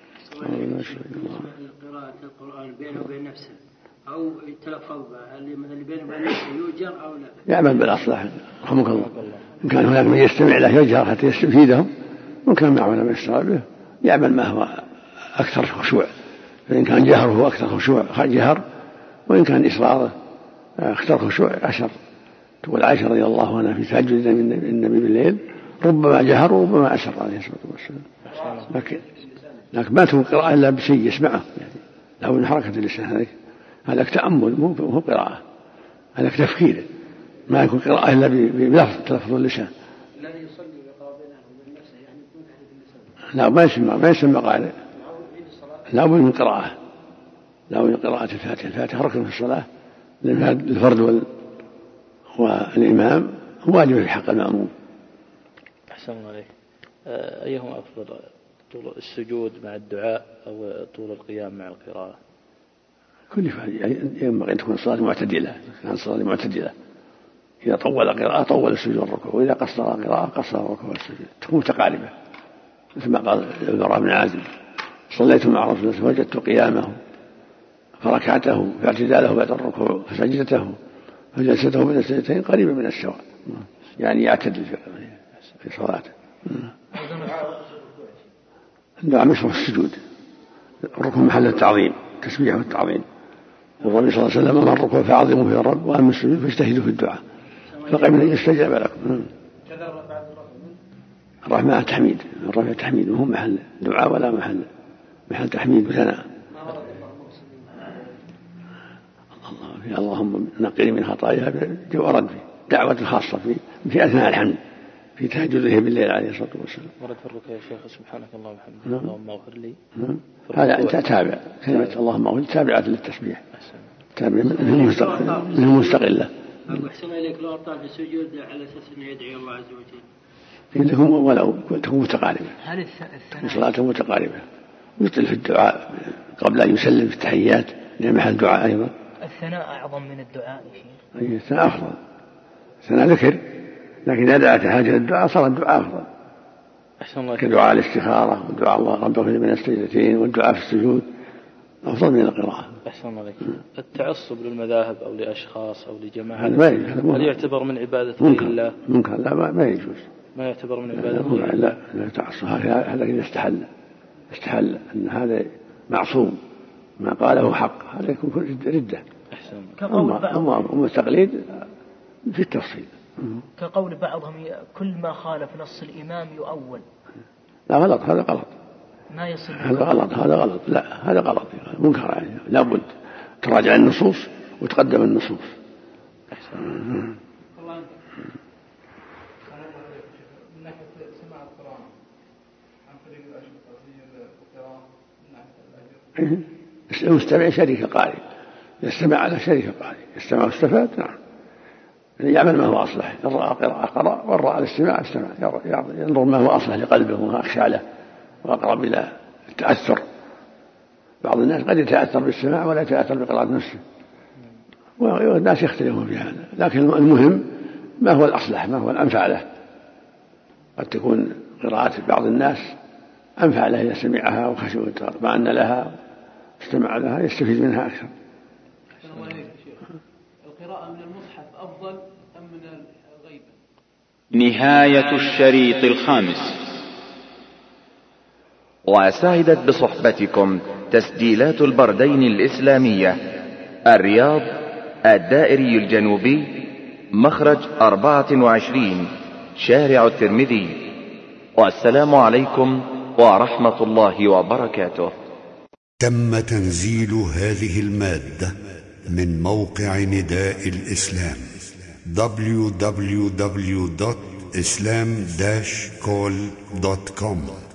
قراءة القرآن بينه وبين نفسه أو يتلفظ اللي بينه وبين نفسه يؤجر أو لا؟ يعمل بالأصلح رحمك الله. إن كان هناك من يستمع له يجهر حتى يستفيدهم، وإن كان معه من يشتغل به يعمل ما هو أكثر خشوع، فإن كان جهره أكثر خشوع جهر، وإن كان إصراره أكثر خشوع أشر. تقول عائشة رضي الله عنها في تهجد النبي بالليل ربما جهر وربما أسر عليه الصلاة والسلام، لكن ما تكون قراءة إلا بشيء يسمعه، يعني له من حركة اللسان، هذا تأمل مو قراءة، هذا تفكير، ما يكون قراءة إلا بلفظ تلفظ اللسان. الذي يصلي ويقرأ بينه وبين نفسه يعني يكون تحديد اللسان. لا ما يسمى قارئ. لا بد من قراءة، لا بد من قراءة الفاتحة. الفاتحة ركن في الصلاة للفرد والإمام واجب في حق المأموم. أحسن الله عليك. أيهما أفضل، طول السجود مع الدعاء أو طول القيام مع القراءة؟ كل ينبغي أن تكون الصلاة معتدلة، كان صلاة معتدلة، إذا طول قراءة طول السجود والركوع، وإذا قصر قراءة قصر الركوع والسجود، تكون متقاربة، مثل ما قال البراء بن عازب: صليت مع رسول الله فوجدت قيامه فركعته فاعتداله بعد الركوع فسجدته فجلسته بين السجدتين قريبا من السواء، يعني يعتدل في صلاته. الدعاء مشروع السجود، الركوع محل التعظيم، التسبيح والتعظيم، والنبي صلى الله عليه وسلم: أما الركوع فعظموا في الرب، وأما السجود فاجتهدوا في الدعاء فقبل أن يستجاب لكم. الرحمة تحميد، الرفع تحميد، وهو محل دعاء ولا محل تحميد وثناء. اللهم نقني من خطاياها ورد في دعوة خاصة في أثناء الحمد في تهجده بالليل عليه الصلاة والسلام. ورد في الركوع يا شيخ: سبحانك اللهم وبحمدك اللهم اغفر لي. هذا أنت تابع كلمة اللهم اغفر لي تابعة للتسبيح، تابع منه مستقلة. أحسن إليك لو أطال في السجود على أساس أنه يدعي الله عز وجل، إنكم ولو تكون متقاربة، صلاته متقاربة، يطيل في الدعاء قبل أن يسلم في التحيات لأن محل دعاء أيضا. الثناء أعظم من الدعاء يا شيخ. الثناء أفضل، الثناء ذكر، لكن إذا دعت حاجة للدعاء صار الدعاء أفضل، كدعاء الاستخارة ودعاء الله رب اغفر لي من السجدتين والدعاء في السجود أفضل من القراءة. أحسن الله. التعصب للمذاهب أو لأشخاص أو لجماعة هل يعتبر من عبادة غير الله؟ ممكن لا ما يجوز، ما يعتبر من عبادة غير الله. لا تعصب، هذا إذا استحل أن هذا معصوم ما قاله حق، هذا يكون ردة. أما التقليد في التفصيل، كقول بعضهم كل ما خالف نص الإمام يؤول. لا غلط، هذا غلط، ما يصل، هذا غلط، لا هذا غلط منكر، يعني لابد تراجع النصوص وتقدم النصوص. المستمع شريك قارئ، يستمع على شريك قارئ، يستمع واستفاد، نعم، يعمل ما هو أصلح، إن رأى قراءة قرأ وإن رأى الاستماع استمع، ينظر ما هو أصلح لقلبه وأخشى له وأقرب إلى التأثر. بعض الناس قد يتأثر بالسماع ولا يتأثر بقراءة نفسه، والناس يختلفون في هذا، لكن المهم ما هو الأصلح، ما هو الأنفع له. قد تكون قراءة بعض الناس أنفع له إذا سمعها وخشى واطمأن لها استمع لها يستفيد منها أكثر. القراءة من المصحف أفضل أم من الغيبة؟ نهاية الشريط الخامس. وسعدت بصحبتكم تسجيلات البردين الإسلامية، الرياض، الدائري الجنوبي، مخرج 24، شارع الترمذي. والسلام عليكم ورحمة الله وبركاته. تم تنزيل هذه المادة من موقع نداء الإسلام www.islam-call.com